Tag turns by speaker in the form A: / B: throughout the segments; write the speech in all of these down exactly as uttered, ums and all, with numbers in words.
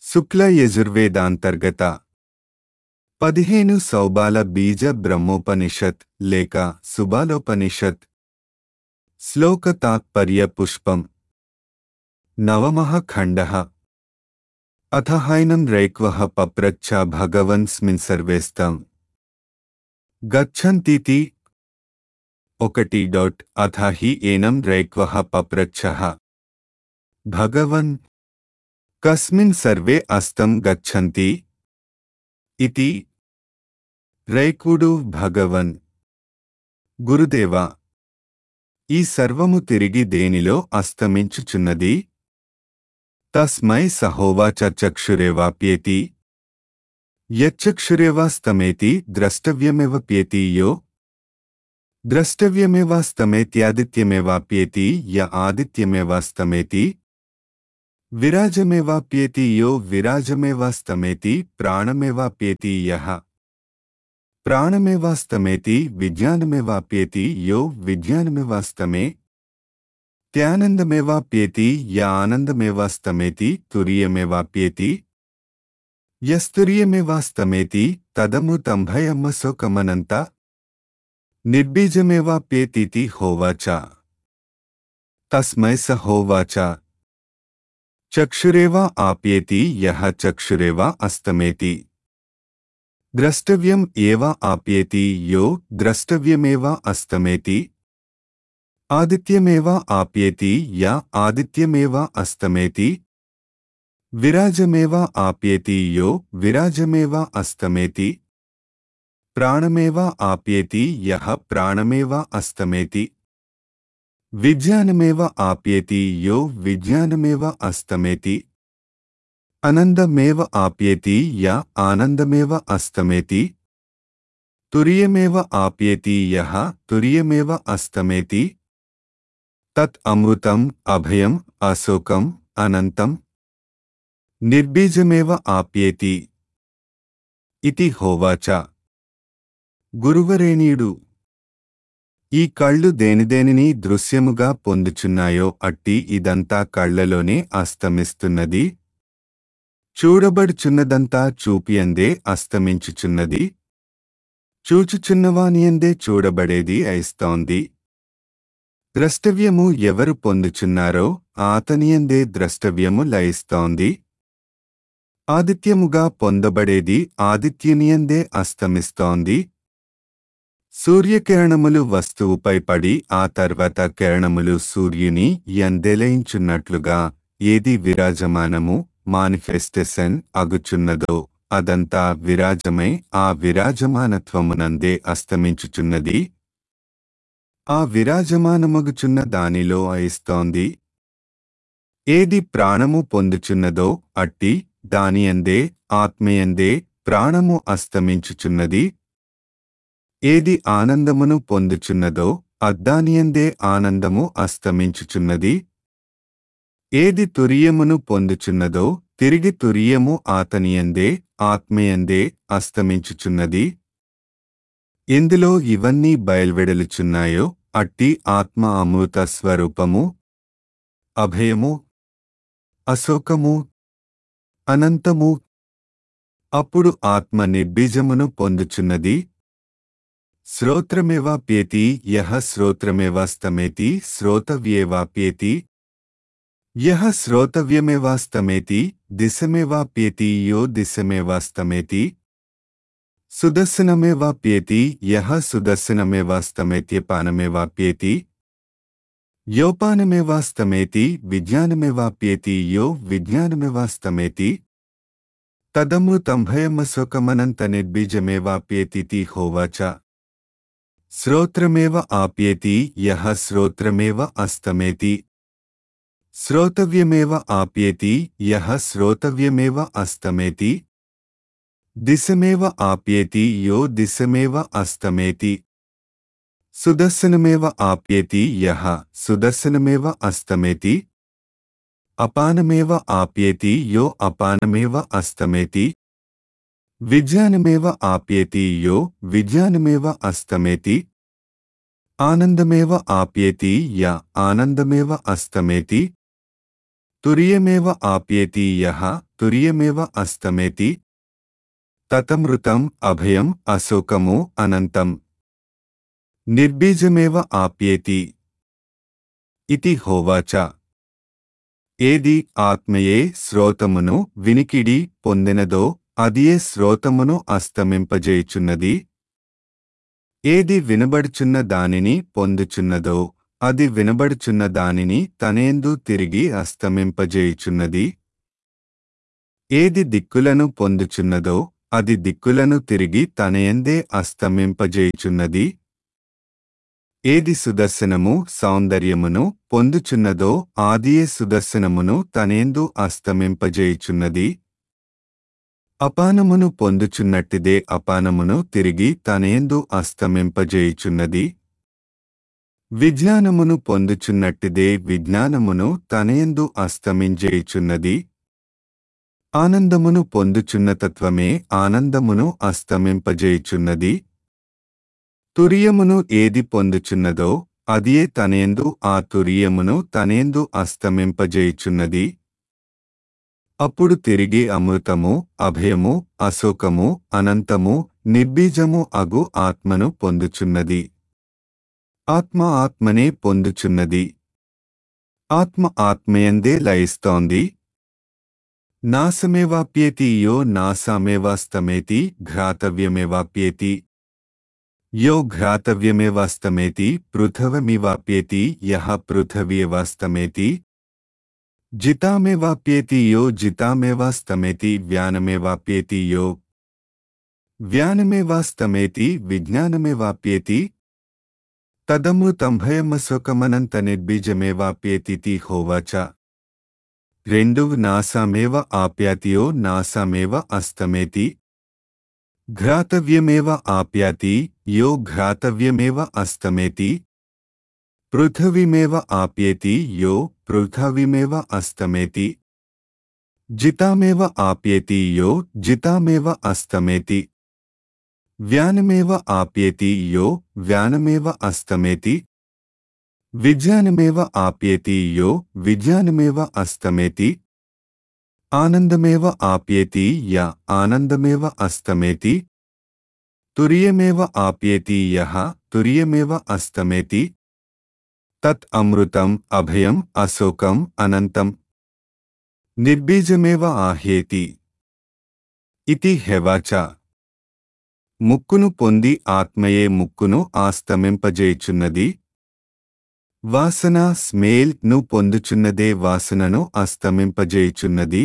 A: శుక్ల యజుర్వేదాంతర్గత పదిహేను సౌబాల బీజ బ్రహ్మోపనిషత్ లేక సుబాలోపనిషత్ శ్లోక తాత్పర్య పుష్పం నవమః ఖండః అథ హైనం రైక్వః పప్రచ్ఛ భగవన్స్మిన్ సర్వేస్తం గచ్చంతీతి ఒకటి డాట్ అథ హి ఏనం రైక్వః పప్రచ్ఛః భగవన్ కస్మిన్ సర్వే అస్తం గచ్చంతి ఇతి రైకుడు భగవన్ గురుదేవా ఈ సర్వము తిరిగి దేనిలో అస్తమించుచున్నది తస్మై సహోవాచ చక్షురేవాప్యేతి యచ్చక్షురేవాస్తమేతి ద్రష్టవ్యమేవ ప్యేతి యో ద్రష్టవ్యమేవాస్తమేత్యాదిత్యమేవాప్యేతి య ఆదిత్యమేవాస్తమేతి విరాజమేవాప్యేతి యో విరాజమేవాస్తమేతి ప్రాణమేవాప్యేతి యః ప్రాణమేవాస్తమేతి విజ్ఞానమేవాప్యేతి యో విజ్ఞానమేవాస్తమే త్యానందమేవాప్యేతి య ఆనందమేవాస్తమేతి తురియమేవాప్యేతి యస్తురియమేవాస్తమేతి తదమృతంభయమ్మశోకమనంత నిర్బీజమేవాప్యేతితి హోవాచ తస్మై స హోవాచ చక్షురేవా ఆప్యేతి యః చక్షురేవా అస్తమేతి ద్రష్టవ్యం ఏవ ఆప్యేతి యో ద్రష్టవ్యమేవ అస్తమేతి ఆదిత్యమేవ ఆప్యేతి య ఆదిత్యమేవ అస్తమేతి విరాజమేవ ఆప్యేతి యో విరాజమేవ అస్తమేతి ప్రాణమేవ ఆప్యేతి యః ప్రాణమేవ అస్తమేతి విజ్ఞానమేవ ఆప్యేతి యో విజ్ఞానమేవ అస్తమేతి ఆనందమేవ ఆప్యేతి య ఆనందమేవ అస్తమేతి తురియమేవ ఆప్యేతి యః తురియమేవ అస్తమేతి తత్ అమృతం అభయం అశోకం అనంతం నిర్బీజమేవ ఆప్యేతి ఇతి హోవాచ గురువరేణ్యుడు ఈ కళ్ళు దేనిదేనిని దృశ్యముగా పొందుచున్నాయో అట్టి ఇదంతా కళ్లలోనే అస్తమిస్తున్నది చూడబడుచున్నదంతా చూపియందే అస్తమించుచున్నది చూచుచున్నవానియందే చూడబడేది అయిస్తోంది ద్రష్టవ్యము ఎవరు పొందుచున్నారో ఆతనియందే ద్రష్టవ్యము లయిస్తోంది ఆదిత్యముగా పొందబడేది ఆదిత్యునియందే అస్తమిస్తోంది సూర్యకిరణములు వస్తువుపై పడి ఆ తర్వాత కిరణములు సూర్యుని యందెలయించున్నట్లుగా ఏది విరాజమానము మానిఫెస్టేషన్ అగుచున్నదో అదంతా విరాజమై ఆ విరాజమానత్వమునందే అస్తమించుచున్నది ఆ విరాజమానమగుచున్న దానిలో అయిస్తోంది ఏది ప్రాణము పొందుచున్నదో అట్టి దానియందే ఆత్మయందే ప్రాణము అస్తమించుచున్నది ఏది ఆనందమును పొందుచున్నదో అద్దానియందే ఆనందము అస్తమించుచున్నది ఏది తురియమును పొందుచున్నదో తిరిగి తురియము ఆతనియందే ఆత్మయందే అస్తమించుచున్నది ఎందులో ఇవన్నీ బయల్వెడలుచున్నాయో అట్టి ఆత్మ అమృత స్వరూపము అభయము అశోకము అనంతము అప్పుడు ఆత్మ నిర్బీజమును పొందుచున్నది శ్రోత్రమేవాప్యేతి యః శ్రోత్రమేవాస్తమేతి శ్రోతవ్యేవాప్యేతి యః శ్రోతవ్యమేవాస్తమేతి దిశమేవాప్యేతి యో దిశమేవాస్తమేతి సుదర్శనమేవాప్యేతి యః సుదర్శనమేవాస్తమేత్యపానమేవాప్యేతి యోపానమేవాస్తమేతి విజ్ఞానమేవాప్యేతి యో విజ్ఞానమేవాస్తమేతి తదమృతంభయమశోకమనంత నిర్బీజమేవాప్యేతితి హోవాచ శ్రోత్రమేవ ఆప్యేతి యః శ్రోత్రమేవ అస్తమేతి శ్రోతవ్యమేవ ఆప్యేతి యః శ్రోతవ్యమేవ అస్తమేతి దిశమేవ ఆప్యేతి యో దిశమేవ అస్తమేతి సుదర్శనమేవ ఆప్యేతి యః సుదర్శనమేవ అస్తమేతి అపానమేవ ఆప్యేతి యో అపానమేవ అస్తమేతి విజ్ఞానమేవ ఆప్యేతి యో విజ్ఞానమేవ అస్తమేతి ఆనందమేవ ఆప్యేతి య ఆనందమేవ అస్తమేతి तुर्यमेव आप्येति यः तुर्यमेव अस्तमेति ततमृतम् अभयम् अशोकमु अनन्तम् निर्बीजमेव आप्येति इति होवाच। ఏది ఆత్మయే శ్రోతమును వినికిడి పొందినదో అదియే శ్రోతమును అస్తమింపజేయుచున్నది. ఏది వినబడుచున్న దానిని పొందుచున్నదో అది వినబడుచున్న దానిని తనేందు తిరిగి అస్తమింపజేయుచున్నది. ఏది దిక్కులను పొందుచున్నదో అది దిక్కులను తిరిగి తనయందే అస్తమింపజేయుచున్నది. ఏది సుదర్శనము సౌందర్యమును పొందుచున్నదో ఆదియే సుదర్శనమును తనేందు అస్తమింపజేయుచున్నది. అపానమును పొందుచున్నట్టిదే అపానమును తిరిగి తనేందు అస్తమింపజేయుచున్నది. విజ్ఞానమును పొందుచున్నట్టిదే విజ్ఞానమును తనేందు అస్తమింజేయుచున్నది. ఆనందమును పొందుచున్న తత్వమే ఆనందమును అస్తమింపజేయుచున్నది. తురియమును ఏది పొందుచున్నదో అదియే తనేందు ఆ తురియమును తనేందు అస్తమింపజేయుచున్నది. అప్పుడు తిరిగి అమృతము అభయము అశోకము అనంతము నిర్బీజము అగు ఆత్మను పొందుచున్నది. ఆత్మ ఆత్మనే పొందుచున్నది. ఆత్మ ఆత్మయందే లయిస్తోంది. నాశమేవాప్యేతి యో నాశమేవాస్తమేతి ఘ్రాతవ్యమేవాప్యేతి यो घ्रातव्यमेवास्तमेति पृथवमिवाप्येति यः पृथव्येवास्तमेति जितामेवाप्येति यो जितामेवास्तमेति व्यानमेवाप्येति यो व्यानमेवास्तमेति विज्ञानमेवाप्येति तदमृतंभयमशोकमनन्तनिर्बीजमेवाप्येतीति होवाच। రెండు నాసామేవ ఆప్యాతియో నాసామేవ అస్తమేతి घ्रातव्यमेव आप्याति यो घ्रातव्यमेव अस्तमेति पृथ्वीमेव आप्येति यो पृथ्वीमेव अस्तमेति जितामेव आप्येति यो जितामेव अस्तमेति व्यानमेव आप्येति यो व्यानमेव अस्तमेति विज्ञानमेव आप्येति यो विज्ञानमेव अस्तमेति आनंदमेव आप्येति य आनंदमेव अस्तमेति तुर्यमेव आप्येति यः तुर्यमेव अस्तमेति तत् अमृतम् अभयम् अशोकम् अनन्तम् निर्बीजमेव आह्येति इति हेवाच। ముక్కును పొంది ఆత్మయే ముక్కును ఆస్తమింపజేయుచున్నది. వాసన స్మేల్ ను పొందుచున్నదే వాసనను అస్తమింపజేయుచున్నది.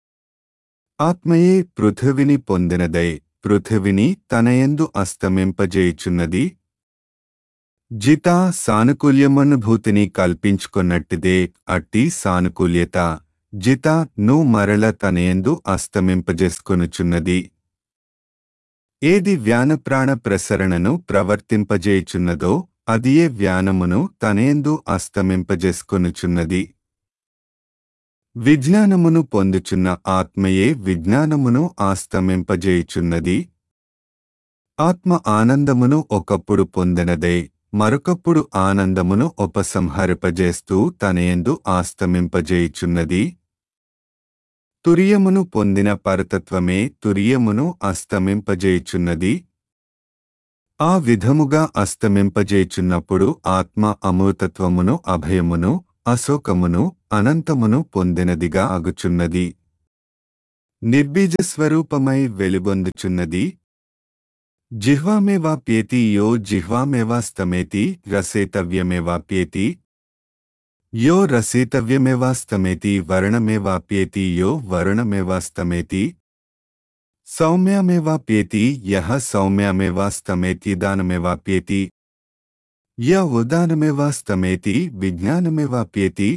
A: ఆత్మయే పృథివిని పొందినదై పృథివిని తనయందు అస్తమింపజేయుచున్నది. జిత సానుకూల్యమనుభూతిని కల్పించుకొన్నట్టిదే అట్టి సానుకూల్యత జిత ను మరల తనయందు అస్తమింపజేసుకొనుచున్నది. ఏది వ్యానప్రాణ ప్రసరణను ప్రవర్తింపజేయుచున్నదో అదియే వ్యానమును తనేందు అస్తమింపజేసుకొనుచున్నది. విజ్ఞానమును పొందుచున్న ఆత్మయే విజ్ఞానమును ఆస్తమింపజేయుచున్నది. ఆత్మ ఆనందమును ఒకప్పుడు పొందినదై మరొకప్పుడు ఆనందమును ఉపసంహరింపజేస్తూ తనయందు ఆస్తమింపజేయుచున్నది. తురియమును పొందిన పరతత్వమే తురియమును అస్తమింపజేయుచున్నది. ఆ విధముగా అస్తమింపజేయుచున్నప్పుడు ఆత్మ అమృతత్వమును అభయమును అశోకమును అనంతమును పొందినదిగా అగుచున్నది. నిర్బీజస్వరూపమై వెలుగొందుచున్నది. జిహ్వామేవాప్యేతి యో జిహ్వామేవాస్తమేతి రసేతవ్యమేవాప్యేతి यो रसेतव्यमेवास्तमेति वर्णमेवाप्येति यो वर्णमेवास्तमेति सौम्यमेवाप्येति यः सौम्यमेवास्तमेति दानमेवाप्येति य उदानमेवास्तमेति विज्ञानमेवाप्येति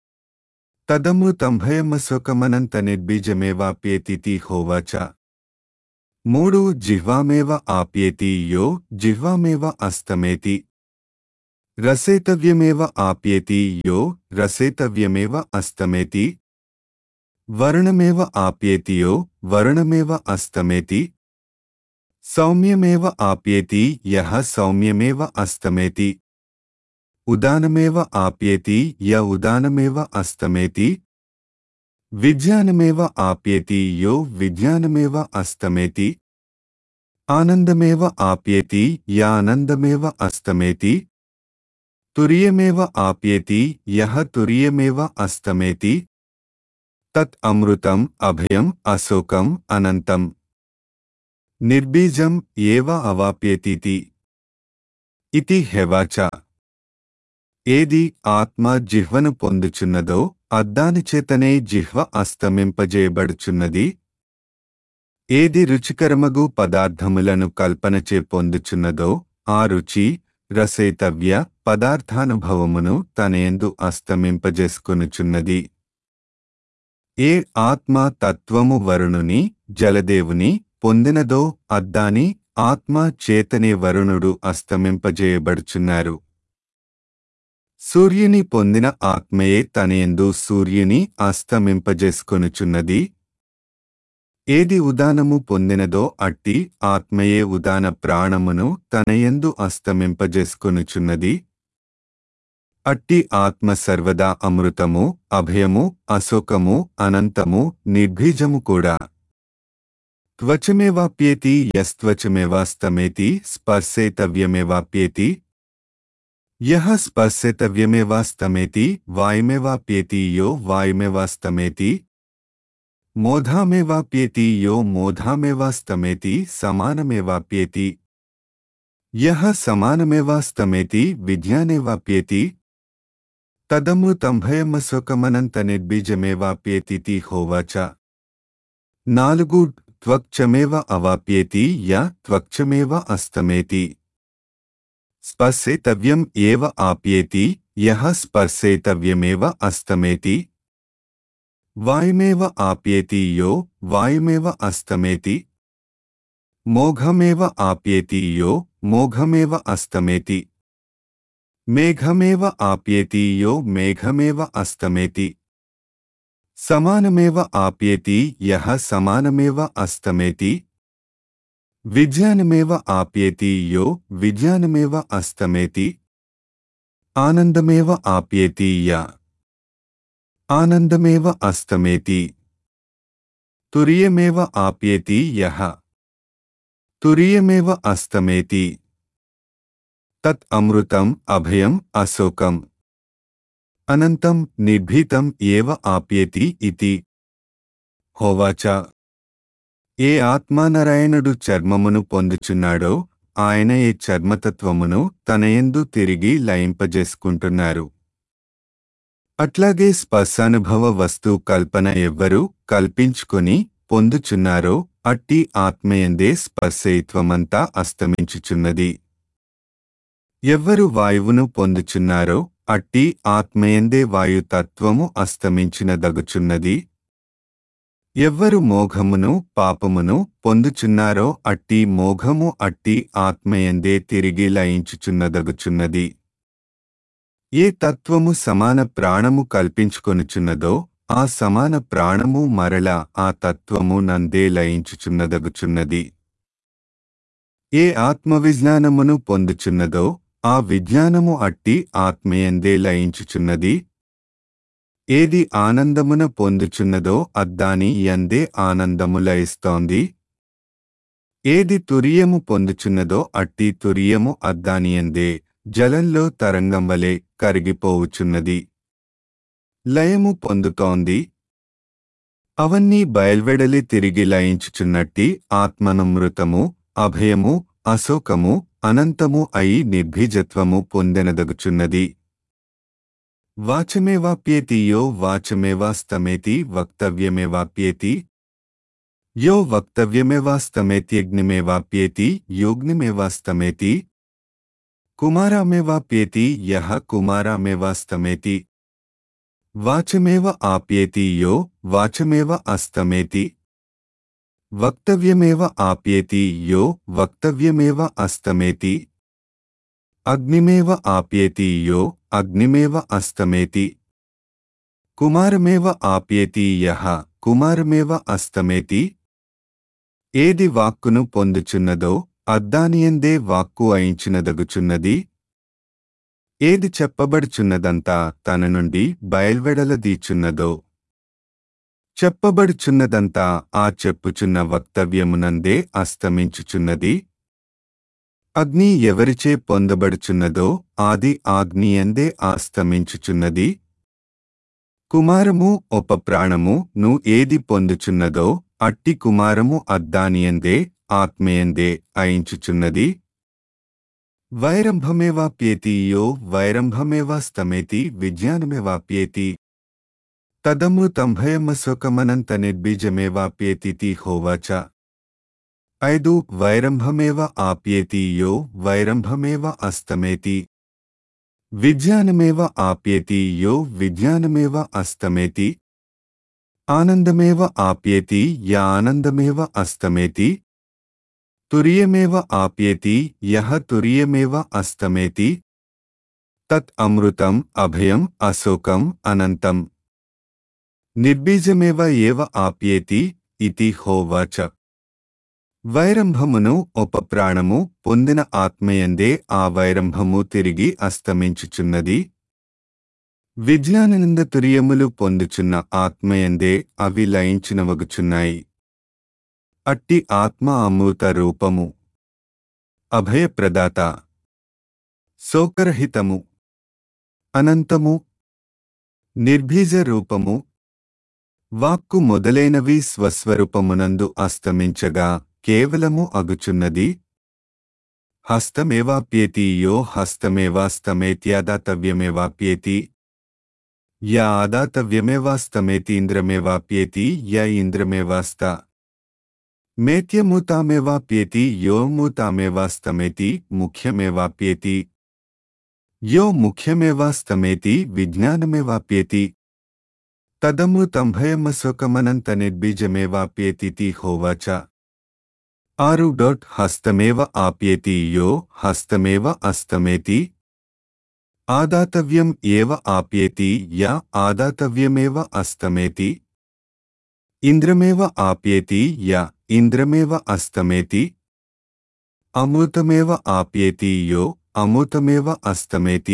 A: तदमृतंभयमशोकमनन्तनिर्बीजमेवाप्येतीति होवाच। मूडु जिह्वामेव आप्येति यो जिह्वामेव अस्तमेति रसेतव्यमेव आप्येति यो रसेतव्यमेव अस्तमेति वर्णमेव आप्येति यो वर्णमेव अस्तमेति सौम्यमेव आप्येति यः सौम्यमेव अस्तमेति उदानमेव आप्येति य उदानमेव अस्तमेति విజ్ఞానమేవ ఆప్యేతి యో విజ్ఞానమేవ అస్తమేతి ఆనందమేవ ఆప్యేతి యానందమేవ అస్తమేతి తురియమేవ ఆప్యేతి యః తురియమేవ అస్తమేతి తత్ అమృతం అభయం అశోకం అనంతం నిర్బీజం ఏవ అవాప్యేతితి ఇతి హెవాచ. ఏది ఆత్మ జిహ్వను పొందుచున్నదో అద్దానిచేతనే జిహ్వ అస్తమింపజేయబడుచున్నది. ఏది రుచికరమగు పదార్థములను కల్పనచే పొందుచున్నదో ఆ రుచి రసేతవ్య పదార్థానుభవమును తనయందు అస్తమింపజేసుకొనుచున్నది. ఏ ఆత్మ తత్వము వరుణుని జలదేవుని పొందినదో అద్దాని ఆత్మ చేతనే వరుణుడు అస్తమింపజేయబడుచున్నారు. సూర్యుని పొందిన ఆత్మయే తనయందు సూర్యుని అస్తమింపజేసుకొనుచున్నది. ఏది ఉదానము పొందినదో అట్టి ఆత్మయే ఉదాన ప్రాణమును తనయందు అస్తమింపజేసుకొనుచున్నది. అట్టి ఆత్మ సర్వదా అమృతము అభయము అశోకము అనంతము నిర్భీజము కూడా. త్వచమేవాప్యేతి యస్త్వచమేవాస్తమేతి స్పర్శేతవ్యమేవాప్యేతి యః స్పర్శేతవ్యమేవాస్తమేతి వాయుమేవాప్యేతి యో వాయుమేవాస్తమేతి మోధామేవాప్యేతి యో మోధామేవాస్తమేతి సమానమేవాప్యేతి యః సమానమేవాస్తమేతి విజ్ఞానేవాప్యేతి తదమృతంభయమశోకమనంత నిర్బీజమేవాప్యేతితి హోవాచ. నాలుగు త్వక్చమేవ అవాప్యేతి య త్వక్చమేవ అస్తమేతి స్పర్శేతవ్యం ఏవ ఆప్యేతి యః స్పర్శేతవ్యమేవ అస్తమేతి వాయుమేవ ఆప్యేతి యో వాయుమేవ అస్తమేతి మోఘమేవ ఆప్యేతి యో మోఘమేవ అస్తమేతి మేఘమేవ ఆప్యేతి యో మేఘమేవ అస్తమేతి సమానమేవ ఆప్యేతి యః సమానమేవ అస్తమేతి విజ్ఞానమేవ ఆప్యేతి యో విజ్ఞానమేవ అస్తమేతి ఆనందమేవ ఆప్యేతి య ఆనందమేవ అస్తమేతి తురియమేవ ఆప్యేతి యః తురియమేవ అస్తమేతి తత్ అమృతం అభయం అశోకం అనంతం నిర్భీతం ఏవ ఆప్యేతి ఇతి హోవాచ. ఏ ఆత్మానారాయణుడు చర్మమును పొందుచున్నాడో ఆయన ఏ చర్మతత్వమును తనయందు తిరిగి లయింపజేసుకుంటున్నారు. అట్లాగే స్పర్శానుభవ వస్తు కల్పన ఎవ్వరు కల్పించుకొని పొందుచున్నారో అట్టి ఆత్మయందే స్పర్శయిత్వమంతా అస్తమించుచున్నది. ఎవ్వరు వాయువును పొందుచున్నారో అట్టి ఆత్మయందే వాయుతత్వము అస్తమించినదగుచున్నది. ఎవ్వరు మోఘమును పాపమును పొందుచున్నారో అట్టి మోఘము అట్టి ఆత్మయందే తిరిగి లయించుచున్నదగుచున్నది. ఏ తత్వము సమాన ప్రాణము కల్పించుకొనుచున్నదో ఆ సమాన ప్రాణము మరల ఆ తత్వము నందే లయించుచున్నదగుచున్నది. ఏ ఆత్మవిజ్ఞానమును పొందుచున్నదో ఆ విజ్ఞానము అట్టి ఆత్మయందే లయించుచున్నది. ఏది ఆనందమున పొందుచున్నదో అద్దాని యందే ఆనందము లయిస్తోంది. ఏది తురియము పొందుచున్నదో అట్టి తురియము అద్దానియందే జలంలో తరంగం వలె కరిగిపోవుచున్నది, లయము పొందుతోంది. అవన్నీ బయల్వెడలి తిరిగి లయించుచున్నట్టి ఆత్మనమృతము అభయము అశోకము అనంతము అయి నిర్భీజత్వము పొందెనదగుచున్నది. వాచమేవాప్యేతి యో వాచమేవాస్తమేతి వక్తవ్యమేవాప్యేతి యో వక్తవ్యమేవాస్తమేత్యగ్నిమేవాప్యేతి యోగ్నిమేవాస్తమేతి కుమారమేవాప్యేతి యః కుమారమేవాస్తమేతి వాచమేవ ఆప్యేతి యో వాచమేవ అస్తమేతి వక్తవ్యమేవ ఆప్యేతి యో వక్తవ్యమేవ అస్తమేతి అగ్నిమేవ ఆప్యేతి యో అగ్నిమేవ అస్తమేతి కుమారమేవ ఆప్యేతి యః కుమారమేవ అస్తమేతి. ఏది వాక్కును పొందుచున్నదో అద్దానియందే వాక్కు అయించినదగుచున్నది. ఏది చెప్పబడుచున్నదంతా తన నుండి బయల్వెడలదీచున్నదో చెప్పబడుచున్నదంతా ఆ చెప్పుచున్న వక్తవ్యమునందే అస్తమించుచున్నది. అగ్ని ఎవరిచే పొందబడుచున్నదో ఆది ఆగ్నియందే అస్తమించుచున్నది. కుమారము ఒప ప్రాణము ను ఏది పొందుచున్నదో అట్టి కుమారము అద్దానియందే ఆత్మయందే అయించుచున్నది. వైరంభమేవాప్యేతి యో వైరంభమేవాస్తమేతి విజ్ఞానమేవాప్యేతి తదమృతంభయమశోకమనంత నిర్బీజమేవాప్యేతితి హోవాచ. ఐదు వైరంభమేవ ఆప్యేతి యో వైరంభమేవ అస్తమేతి విజ్ఞానమేవ ఆప్యేతి యో విజ్ఞానమేవ అస్తమేతి ఆనందమేవ ఆప్యేతి యా ఆనందమేవ అస్తమేతి తురియమేవ ఆప్యేతి యః తురియమేవ అస్తమేతి తత్ అమృతం అభయం అశోకం అనంతం నిర్బీజమేవ ఏవ ఆప్యేతి ఇతి హోవాచ. వైరంభమును ఒక ప్రాణము పొందిన ఆత్మయందే ఆ వైరంభము తిరిగి అస్తమించుచున్నది. విజ్ఞాననంద తురియములు పొందుచున్న ఆత్మయందే అవి లయించినవగుచున్నాయి. అట్టి ఆత్మ అమృత రూపము, అభయప్రదాత, శోకరహితము, అనంతము, నిర్బీజ రూపము, వాక్కు మొదలైనవి స్వస్వరూపమునందు అస్తమించగా కేవలము అగుచున్నది. హస్తమేవాప్యేతి యో హస్తమేవాస్తమేత్యాదాతవ్యమేవాప్యేతి యా ఆదాతవ్యమేవాస్తమేతి ఇంద్రమేవాప్యేతి య ఇంద్రమేవాస్త మేత్యమూతామేవాప్యేతి యో మూతామేవాస్తమేతి ముఖ్యమేవాప్యేతి యో ముఖ్యమేవాస్తమేతి విజ్ఞానమేవాప్యేతి తదమృతంభయమశోకమనంత నిర్బీజమేవాప్యేతితి హోవాచ. ఆరు డొట్ హస్తమేవ ఆప్యేతి యో హస్తమేవ అస్తమేతి ఆదాతవ్యం ఏవ ఆప్యేతి యా ఆదాతవ్యమేవ అస్తమేతి ఇంద్రమేవ ఆప్యేతి యా ఇంద్రమేవ అస్తమేతి అమృతమేవ ఆప్యేతి యో అమృతమేవ అస్తమేతి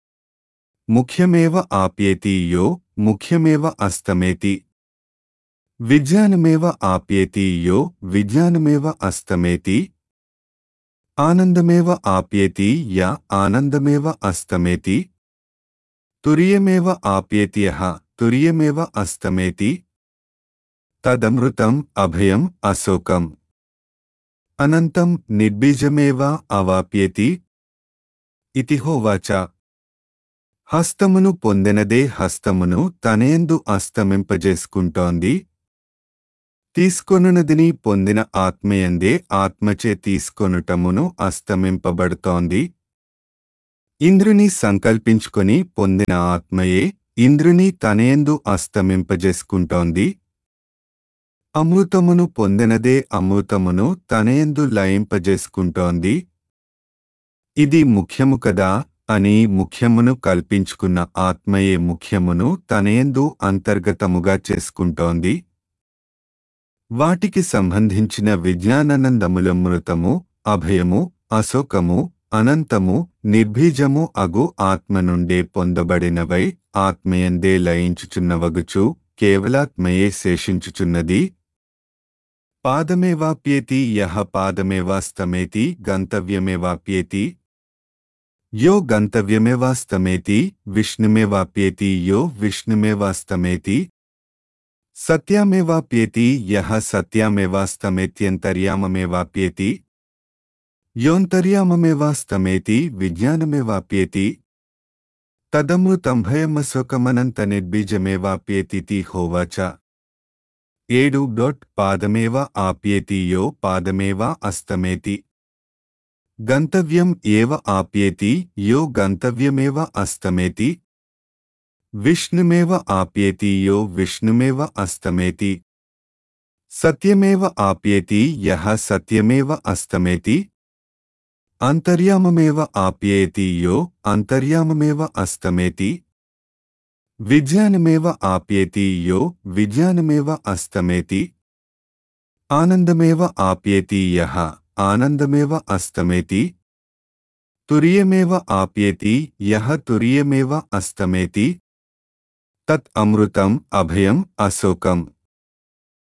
A: ముఖ్యమేవ ఆప్యేతి యో ముఖ్యమేవ అస్తమేతి విజ్ఞానమేవ ఆప్యేతి యో విజ్ఞానమేవ అస్తమేతి ఆనందమేవ ఆప్యేతి యా ఆనందమేవ అస్తమేతి తురియమేవ ఆప్యేతి యః తురియమేవ అస్తమేతి తదమృతం అభయం అశోకం అనంతం నిర్బీజమేవ అవాప్యేతి ఇతి హోవాచ. హస్తమును పొందెనదే హస్తమును తనయందు అస్తమింపజేసుకుంటోంది. తీసుకొనునదిని పొందిన ఆత్మయందే ఆత్మచే తీసుకొనుటమును అస్తమింపబడుతోంది. ఇంద్రుని సంకల్పించుకొని పొందిన ఆత్మయే ఇంద్రుని తనయందు అస్తమింపజేసుకుంటోంది. అమృతమును పొందినదే అమృతమును తనయందు లయింపజేసుకుంటోంది. ఇది ముఖ్యము కదా అని ముఖ్యమును కల్పించుకున్న ఆత్మయే ముఖ్యమును తనయందు అంతర్గతముగా చేసుకుంటోంది. వాటికి సంబంధించిన విజ్ఞానానందములమృతము, అభయము, అశోకము, అనంతము, నిర్బీజము అగు ఆత్మ నుండే పొందబడినవై ఆత్మయందే లయించుచున్నవగుచు కేవలాత్మయే శేషించుచున్నది. పాదమేవాప్యేతి యః పాదమేవాస్తమేతి గంతవ్యమేవాప్యేతి యో గంతవ్యమేవాస్తమేతి విష్ణుమేవాప్యేతి యో విష్ణుమేవాస్తమేతి సత్యామేవాప్యేతి యః సత్యామేవాస్తమేత్యంతర్యామమేవాప్యేతి యోంతర్యామమేవాస్తమేతి విజ్ఞానమేవాప్యేతి తదమృతంభయమశోకమనంత నిర్బీజమేవాప్యేతితి హోవాచ. ఏడు డొట్ పాదమేవ ఆప్యేతి యో పాదమేవ అస్తమేతి గంతవ్యం ఏవ ఆప్యేతి యో గంతవ్యమేవ అస్తమేతి విష్ణుమేవ ఆప్యేతి యో విష్ణుమేవ అస్తమేతి సత్యమేవ ఆప్యేతి యః సత్యమేవ అస్తమేతి అంతర్యామమేవ ఆప్యేతి యో అంతర్యామమేవ అస్తమేతి విజ్ఞానమేవ ఆప్యేతి యో విజ్ఞానమేవ అస్తమేతి ఆనందమేవ ఆప్యేతి యః ఆనందమేవ అస్తమేతి తురియమేవ ఆప్యేతి యః తురియమేవ అస్తమేతి తత్ అమృతం అభయం అశోకం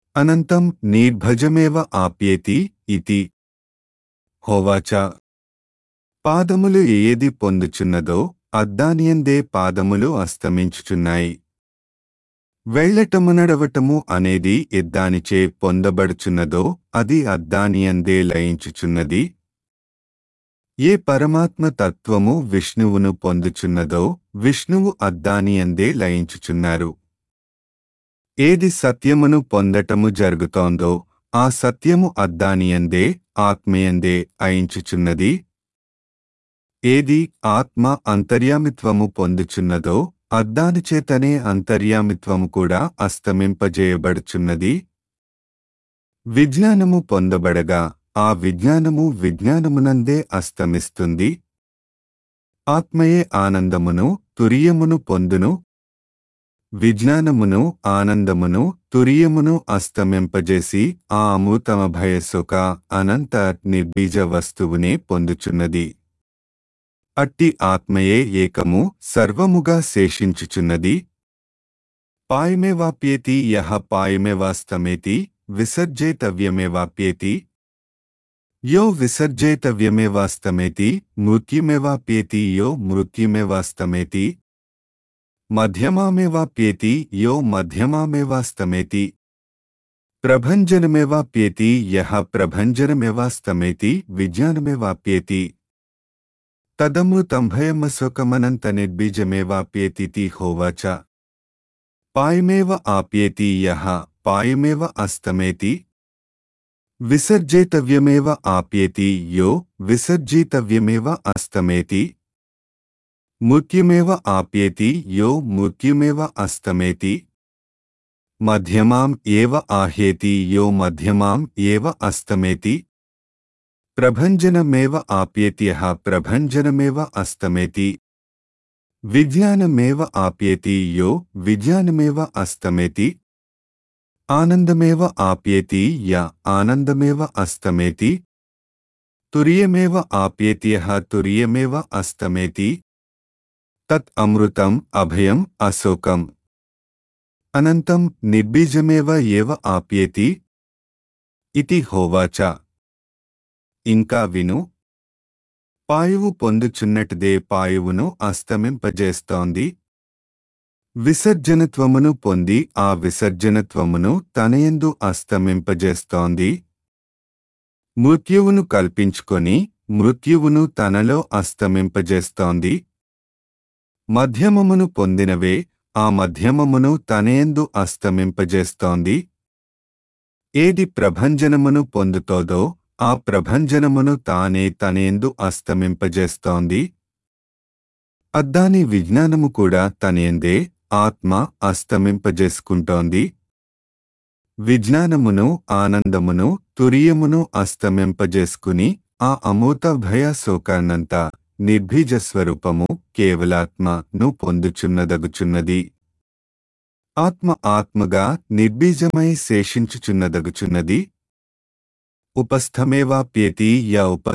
A: అనంతం నిర్భజమేవ ఆప్యేతి ఇతి హోవాచ. పాదములు ఏది పొందుచున్నదో అద్దానియందే పాదములు అస్తమించుచున్నాయి. వెళ్ళటము నడవటము అనేది ఎద్దానిచే పొందబడుచున్నదో అది అద్దానియందే లయించుచున్నది. ఏ పరమాత్మ తత్వము విష్ణువును పొందుచున్నదో విష్ణువు అద్దానియందే లయించుచున్నారు. ఏది సత్యమును పొందటము జరుగుతోందో ఆ సత్యము అద్దానియందే ఆత్మయందే అయించుచున్నది. ఏది ఆత్మ అంతర్యామిత్వము పొందుచున్నదో అద్దానిచేతనే అంతర్యామిత్వము కూడా అస్తమింపజేయబడుచున్నది. విజ్ఞానము పొందబడగా ఆ విజ్ఞానము విజ్ఞానమునందే అస్తమిస్తుంది. ఆత్మయే ఆనందమును తురియమును పొందును. విజ్ఞానమును ఆనందమును తురియమును అస్తమింపజేసి ఆ అమూతమ భయసుఖ అనంత నిర్బీజ వస్తువునే పొందుచున్నది. అట్టి ఆత్మయే ఏకము సర్వముగా శేషించుచున్నది. పాయమేవాప్యేతి యః పాయమేవాస్తమేతి విసర్జేతవ్యమేవాప్యేతి యో విసర్జేతవ్యమేవాస్తమేతి మృత్యుమేవాప్యేతి యో మృత్యుమేవాస్తమేతి మధ్యమామేవాప్యేతి యో మధ్యమామేవాస్తమేతి ప్రభంజనమేవాప్యేతి యః ప్రభంజనమేవాస్తమేతి విజ్ఞానమేవాప్యేతి తదమృతంభయమశోకమనంత నిర్బీజమేవాప్యేతితి హోవాచ. పాయమేవ ఆప్యేతి యః పాయమేవ అస్తమేతి విసర్జేతవ్యమేవ ఆప్యేతి యో విసర్జితవ్యమేవ అస్తమేతి మృత్యుమేవ ఆప్యేతి యో మృత్యుమేవ అస్తమేతి మధ్యమాం ఏవ ఆహేతి యో మధ్యమాం ఏవ అస్తమేతి ప్రభంజనమేవ ఆప్యేత్యః ప్రభంజనమేవ అస్తమేతి విజ్ఞానమేవ ఆప్యేతి యో విజ్ఞానమేవ అస్తమేతి ఆనందమేవ ఆప్యేతి య ఆనందమేవ అస్తమేతి తురియమేవ ఆప్యేత్యః తురియమేవ అస్తమేతి తత్ అమృతం అభయం అశోకం అనంతం నిర్బీజమేవ ఏవ ఆప్యేతి ఇతి హోవాచ. ఇంకా విను. పాయువు పొందుచున్నటిదే పాయువును అస్తమింపజేస్తోంది. విసర్జనత్వమును పొంది ఆ విసర్జనత్వమును తనయందు అస్తమింపజేస్తోంది. మృత్యువును కల్పించుకొని మృత్యువును తనలో అస్తమింపజేస్తోంది. మధ్యమమును పొందినవే ఆ మధ్యమమును తనయందు అస్తమింపజేస్తోంది. ఏది ప్రభంజనమును పొందుతోదో ఆ ప్రభంజనమును తానే తనయందు అస్తమింపజేస్తోంది. అద్దాని విజ్ఞానము కూడా తనయందే ఆత్మ అస్తమింపజేసుకుంటోంది. విజ్ఞానమును ఆనందమును తురియమును అస్తమింపజేసుకుని ఆ అమూత భయ శోకాన్నంతా నిర్బీజస్వరూపము కేవలాత్మను పొందుచున్నదగుచున్నది. ఆత్మ ఆత్మగా నిర్బీజమై శేషించుచున్నదగుచున్నది. ఉపస్థమేవాప్యేతి య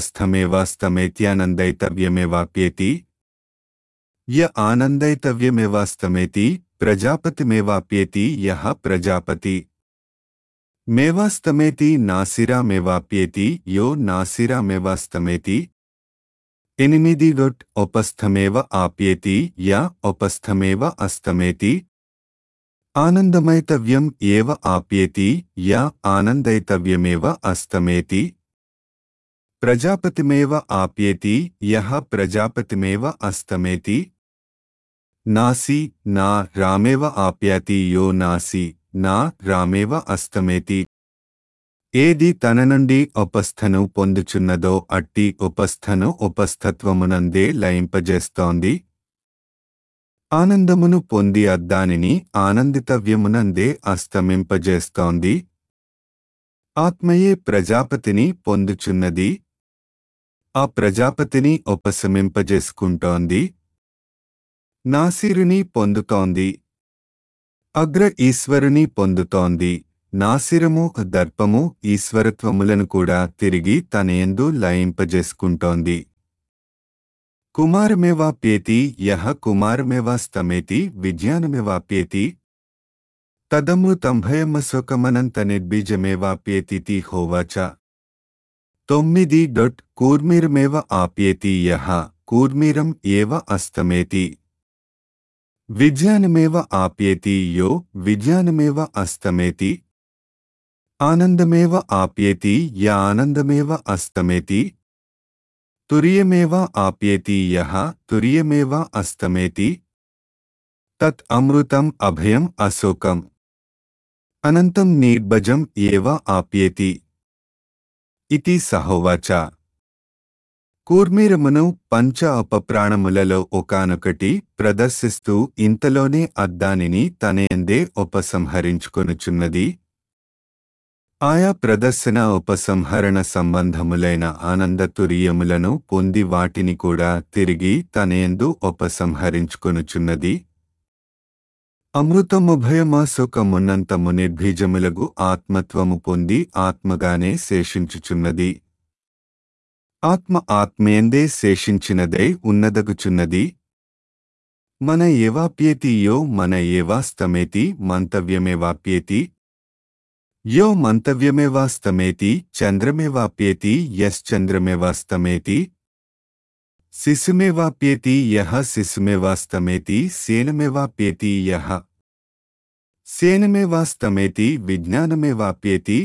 A: ఉపస్థమేవాస్తమేత్యానందైతవ్యమేవాప్యేతి య ఆనందైతవ్యమేవాస్తమేతి ప్రజాపతిమేవాప్యేతి యః ప్రజాపతి మేవాస్తమేతి నాసిరామేవాప్యేతి యో నాసిరామేవాస్తమేతి ఎనిమిది డొట్ ఉపస్థమేవ ఆప్యేతి య ఉపస్థమేవ అస్తమేతి ఆనందమైతవ్యం ఏవ ఆప్యేతి య ఆనందైతవ్యమేవ అస్తమేతి ప్రజాపతిమేవ ఆప్యేతి యః ప్రజాపతిమేవ అస్తమేతి నాసి నా రామేవ ఆప్యాతి యో నాసి నా రామేవ అస్తమేతి ఏది తన నుండి ఉపస్థను పొందుచున్నదో అట్టి ఉపస్థను ఉపస్థత్వమునందే లయింపజేస్తోంది. ఆనందమును పొంది అద్దానిని ఆనందితవ్యమునందే అస్తమింపజేస్తోంది. ఆత్మయే ప్రజాపతిని పొందుచున్నది. ఆ ప్రజాపతిని ఉపశమింపజేసుకుంటోంది. నాసిరుని పొందుతోంది. అగ్ర ఈశ్వరుని పొందుతోంది. నాసిరము దర్పము ఈశ్వరత్వములను కూడా తిరిగి తనయందు లయింపజేసుకుంటోంది. కుమారమేవాప్యేతి యః కుమారమేవాస్తమేతి విజ్ఞానమేవాప్యేతి తదమృతంభయమశోకమనంత నిర్బీజమేవాప్యేతితి హోవాచ. తొమ్మిది డొట్ కూర్మిరమేవ ఆప్యేతి యః కూర్మిరం ఏవ అస్తమేతి. విజ్ఞానమేవ ఆప్యేతి యో విజ్ఞానమేవ అస్తమేతి. ఆనందమేవ ఆప్యేతి య ఆనందమేవ అస్తమేతి. తురియమేవ ఆప్యేతి యః తురియమేవ అస్తమేతి. తత్ అమృతం అభయం అశోకం అనంతం నిర్భజం ఏవ ఆప్యేతి ఇతి సహోవాచ. కూర్మిరమును పంచ అపప్రాణములలో ఒకానొకటి ప్రదర్శిస్తూ ఇంతలోనే అద్దానిని తనయందే ఉపసంహరించుకొనుచున్నది. ఆయా ప్రదర్శన ఉపసంహరణ సంబంధములైన ఆనందతురీయములను పొంది వాటిని కూడా తిరిగి తనయందు ఉపసంహరించుకొనుచున్నది. అమృతముభయమాశోకమున్నంతము నిర్భీజములగు ఆత్మత్వము పొంది ఆత్మగానే శేషించుచున్నది. ఆత్మ ఆత్మయందే శేషించినదై ఉన్నదగుచున్నది. మన ఏవాప్యేతి యో మన ఏవాస్తమేతి మంతవ్యమేవాప్యేతి. యో మంతవ్యమేవాస్తమేతి చంద్రమేవాప్యేతి యశ్చంద్రమేవాస్తమేతి. శిశుమేవాప్యేతి యః శిశుమేవాస్తమేతి సేనమేవాప్యేతి యః సేనమేవాస్తమేతి విజ్ఞానమేవాప్యేతి.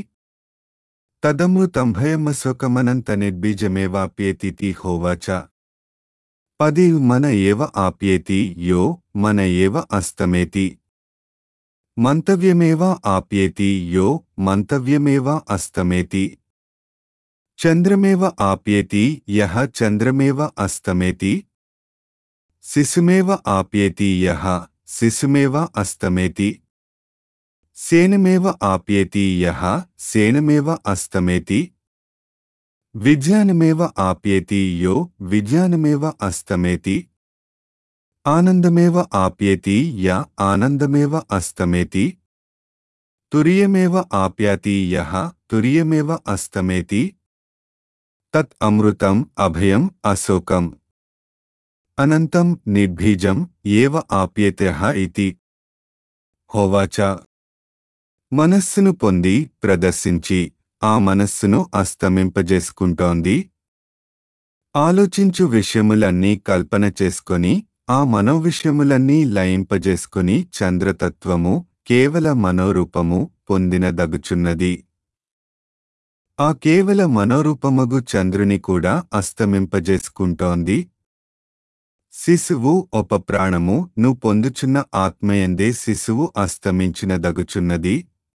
A: తదమృతంభయమశోకమనంత నిర్బీజమేవాప్యేతితి హోవాచ. పది మన ఏవ ఆప్యేతి యో మన ఏవ అస్తమేతి. మంతవ్యమేవ ఆప్యేతి యో మంతవ్యమేవ అస్తమేతి. చంద్రమేవ ఆప్యేతి యః చంద్రమేవ అస్తమేతి. శిశుమేవ ఆప్యేతి యః శిశుమేవ అస్తమేతి. సేనమేవ ఆప్యేతి యః సేనమేవ అస్తమేతి. విజ్ఞానమేవ ఆప్యేతి యో విజ్ఞానమేవ అస్తమేతి. ఆనందమేవ ఆప్యేతి య ఆనందమేవ అస్తమేతి. తురియమేవ ఆప్యాతి యః తురియమేవ అస్తమేతి. తత్ అమృతం అభయం అశోకం అనంతం నిర్భీజం ఏవ ఆప్యేత్యః ఇతి హోవాచ. మనస్సును పొంది ప్రదర్శించి ఆ మనస్సును అస్తమింపజేసుకుంటోంది. ఆలోచించు విషయములన్నీ కల్పన చేసుకొని ఆ మనోవిషయములన్నీ లయింపజేసుకుని చంద్రతత్వము కేవల మనోరూపము పొందినదగుచున్నది. ఆ కేవల మనోరూపమగు చంద్రుని కూడా అస్తమింపజేసుకుంటోంది. శిశువు ఒక ప్రాణము ను పొందుచున్న ఆత్మయందే శిశువు అస్తమించినదగుచున్నది.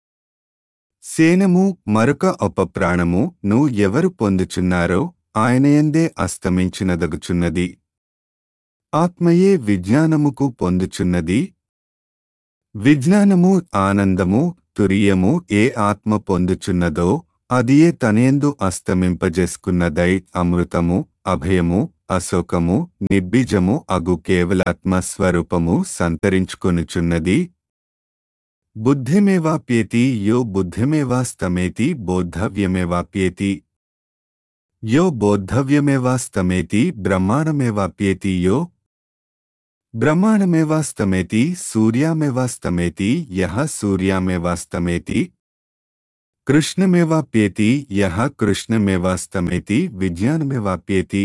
A: సేనము మరొక ఒక ప్రాణము ను ఎవరు పొందుచున్నారో ఆయనయందే అస్తమించినదగుచున్నది. ఆత్మయే విజ్ఞానముకు పొందుచున్నది. విజ్ఞానము ఆనందము తురియము ఏ ఆత్మ పొందుచున్నదో అదియే తనయందు అస్తమింపజేసుకున్నదై అమృతము అభయము అశోకము నిర్బీజము అగు కేవలాత్మ స్వరూపము సంతరించుకొనుచున్నది. బుద్ధిమేవాప్యేతి యో బుద్ధిమేవాస్తమేతి బోద్ధవ్యమేవాప్యేతి. యో బోద్ధవ్యమేవాస్తమేతి బ్రహ్మాణమేవాప్యేతి. యో బ్రహ్మాణమేవాస్తమేతి సూర్యామేవాస్తమేతి యః సూర్యామేవాస్తమేతి. కృష్ణమేవాప్యేతి యః కృష్ణమేవాస్తమేతి విజ్ఞానమేవాప్యేతి.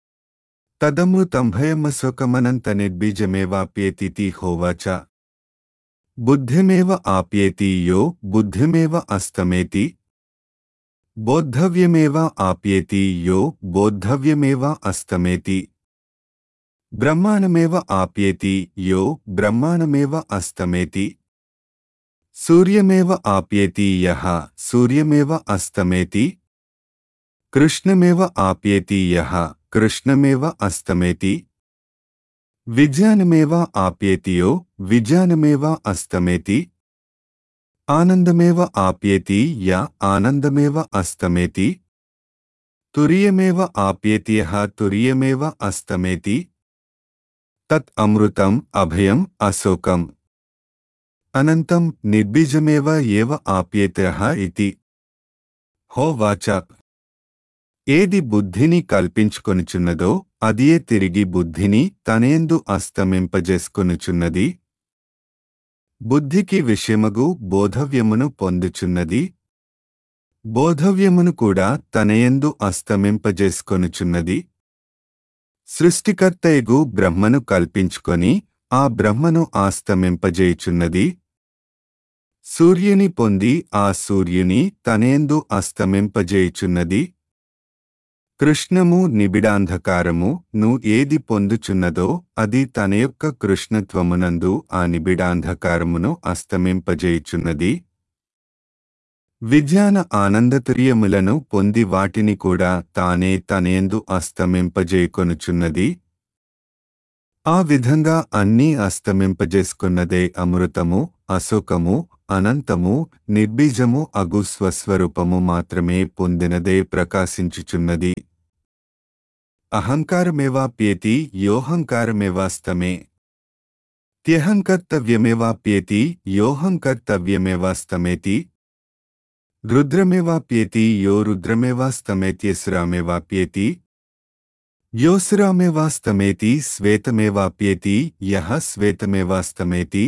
A: తదమృతంభయమశోకమనంత నిర్బీజమేవాప్యేతితి హోవాచ. బుద్ధిమేవ ఆప్యేతి యో బుద్ధిమేవ అస్తమేతి. బోద్ధవ్యమేవ ఆప్యేతి యో బోద్ధవ్యమేవ అస్తమేతి. బ్రహ్మాణమేవ ఆప్యేతి యో బ్రహ్మాణమేవ అస్తమేతి. సూర్యమేవ ఆప్యేతి యః సూర్యమేవ అస్తమేతి. కృష్ణమేవ ఆప్యేతి యః కృష్ణమేవ అస్తమేతి. విజ్ఞానమేవ ఆప్యేతి యో విజ్ఞానమేవ అస్తమేతి. ఆనందమేవ ఆప్యేతి య ఆనందమేవ అస్తమేతి. తురియమేవ ఆప్యేతి యః తురియమేవ అస్తమేతి. తత్ అమృతం అభయం అశోకం అనంతం నిర్బీజమేవ ఏవ ఆప్యేత్యః ఇతి హోవాచ. ఏది బుద్ధిని కల్పించుకొనుచున్నదో అదియే తిరిగి బుద్ధిని తనయందు అస్తమింపజేసుకొనుచున్నది. బుద్ధికి విషయమగు బోధవ్యమును పొందుచున్నది. బోధవ్యమును కూడా తనయందు అస్తమింపజేసుకొనుచున్నది. సృష్టికర్తయగు బ్రహ్మను కల్పించుకొని ఆ బ్రహ్మను ఆస్తమింపజేయుచున్నది. సూర్యుని పొంది ఆ సూర్యుని తనయందు అస్తమింపజేయుచున్నది. కృష్ణము నిబిడాంధకారము ను ఏది పొందుచున్నదో అది తన యొక్క కృష్ణత్వమునందు ఆ నిబిడాంధకారమును అస్తమింపజేయుచున్నది. విజ్ఞాన ఆనందతుర్యములను పొంది వాటిని కూడా తానే తనయందు అస్తమింపజేయుకొనుచున్నది. ఆ విధంగా అన్నీ అస్తమింపజేసుకున్నదే అమృతము, అశోకము, అనంతము, నిర్బీజము అగు స్వస్వరూపము మాత్రమే పొందినదే ప్రకాశించుచున్నది. అహంకారమేవాప్యేతి యోహంకారమేవాస్తమే. త్యహంకర్తవ్యమేవాప్యేతి యోహంకర్తవ్యమేవాస్తమేతి. రుద్రమేవాప్యేతి యో రుద్రమేవాస్తమేత్యసురామేవాప్యేతి. యోసురామేవాస్తమేతి శ్వేతమేవాప్యేతి యః శ్వేతమేవాస్తమేతి.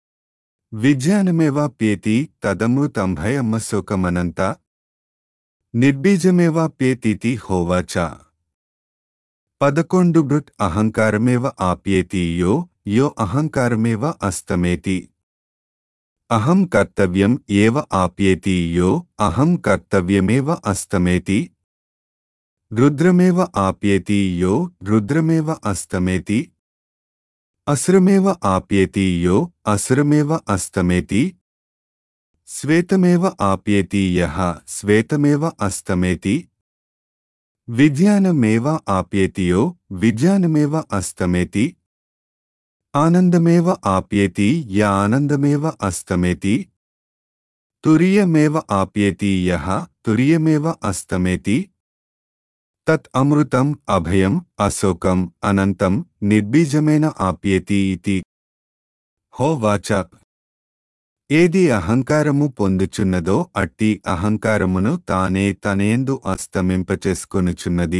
A: విజ్ఞానమేవాప్యేతి తదమృతంభయమశోకమనంత. నిర్బీజమేవాప్యేతీతి హోవాచ. పదకొండు బృట్ అహంకారమేవ ఆప్యేతి యో యో అహంకారమేవ అస్తమేతి. అహం కర్తవ్యం ఏవ ఆప్యేతి యో అహం కర్తవ్యమేవ అస్తమేతి. రుద్రమేవ ఆప్యేతి యో రుద్రమేవ అస్తమేతి. అసురమేవ ఆప్యేతి యో అసురమేవ అస్తమేతి. శ్వేతమేవ ఆప్యేతి యః శ్వేతమేవ అస్తమేతి. విజ్ఞానమేవ ఆప్యేతి యో విజ్ఞానమేవ అస్తమేతి. ఆనందమేవ ఆప్యేతి య ఆనందమేవ అస్తమేతి. తురియమేవ ఆప్యేతి యః తురియమేవ అస్తమేతి. తత్ అమృతం అభయం అశోకం అనంతం నిర్బీజమేన ఆప్యేతి ఇతి. హోవాచ. ఏది అహంకారము పొందుచున్నదో అట్టి అహంకారమును తానే తనయందు అస్తమింపచేసుకొనుచున్నది.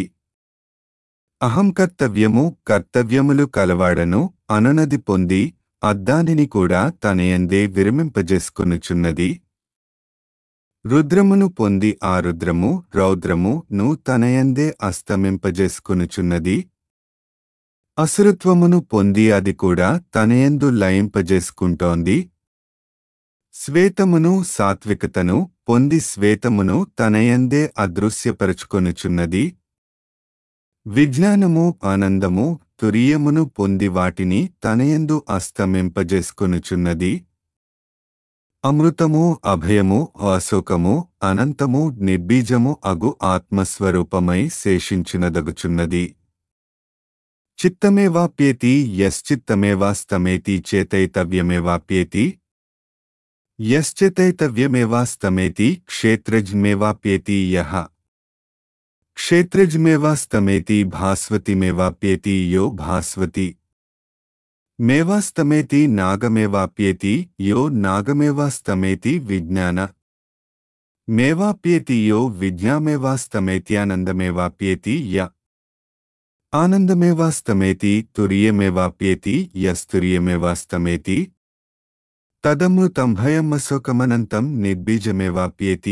A: అహం కర్తవ్యము కర్తవ్యములు కలవాడను అనునది పొంది అద్దానిని కూడా తనయందే విరమింపజేసుకొనుచున్నది. రుద్రమును పొంది ఆ రుద్రము రౌద్రము ను తనయందే అస్తమింపజేసుకొనుచున్నది. అసురత్వమును పొంది అది కూడా తనయందు లయింపజేసుకుంటోంది. శ్వేతమును సాత్వికతను పొంది శ్వేతమును తనయందే అదృశ్యపరచుకొనుచున్నది. విజ్ఞానము ఆనందము తురియమును పొంది వాటిని తనయందు అస్తమింపజేసుకొనుచున్నది. అమృతము అభయము అశోకము అనంతము నిర్బీజము అగు ఆత్మస్వరూపమై శేషించునదగుచున్నది. చిత్తమేవాప్యేతి యశ్చిత్తమేవాస్తమేతి చేతైతవ్యమేవాప్యేతి. యశ్చేతైతవ్యమేవాస్తమేతి క్షేత్రజ్ఞమేవాప్యేతి యః. క్షేత్రజ్ఞమేవాస్తమేతి భాస్వతిమేవాప్యేతి యో భాస్వతి. మేవాస్తమేతి నాగమేవాప్యేతి యో నాగమేవాస్తమేతి విజ్ఞాన. మేవాప్యేతి యో విజ్ఞామేవాస్తమేత్యానందమేవాప్యేతి య. ఆనందమేవాస్తమేతి తురియమేవాప్యేతి యస్తురియమేవాస్తమేతి. తదమృతంభయమశోకమనంతం నిర్బీజమేవాప్యేతి.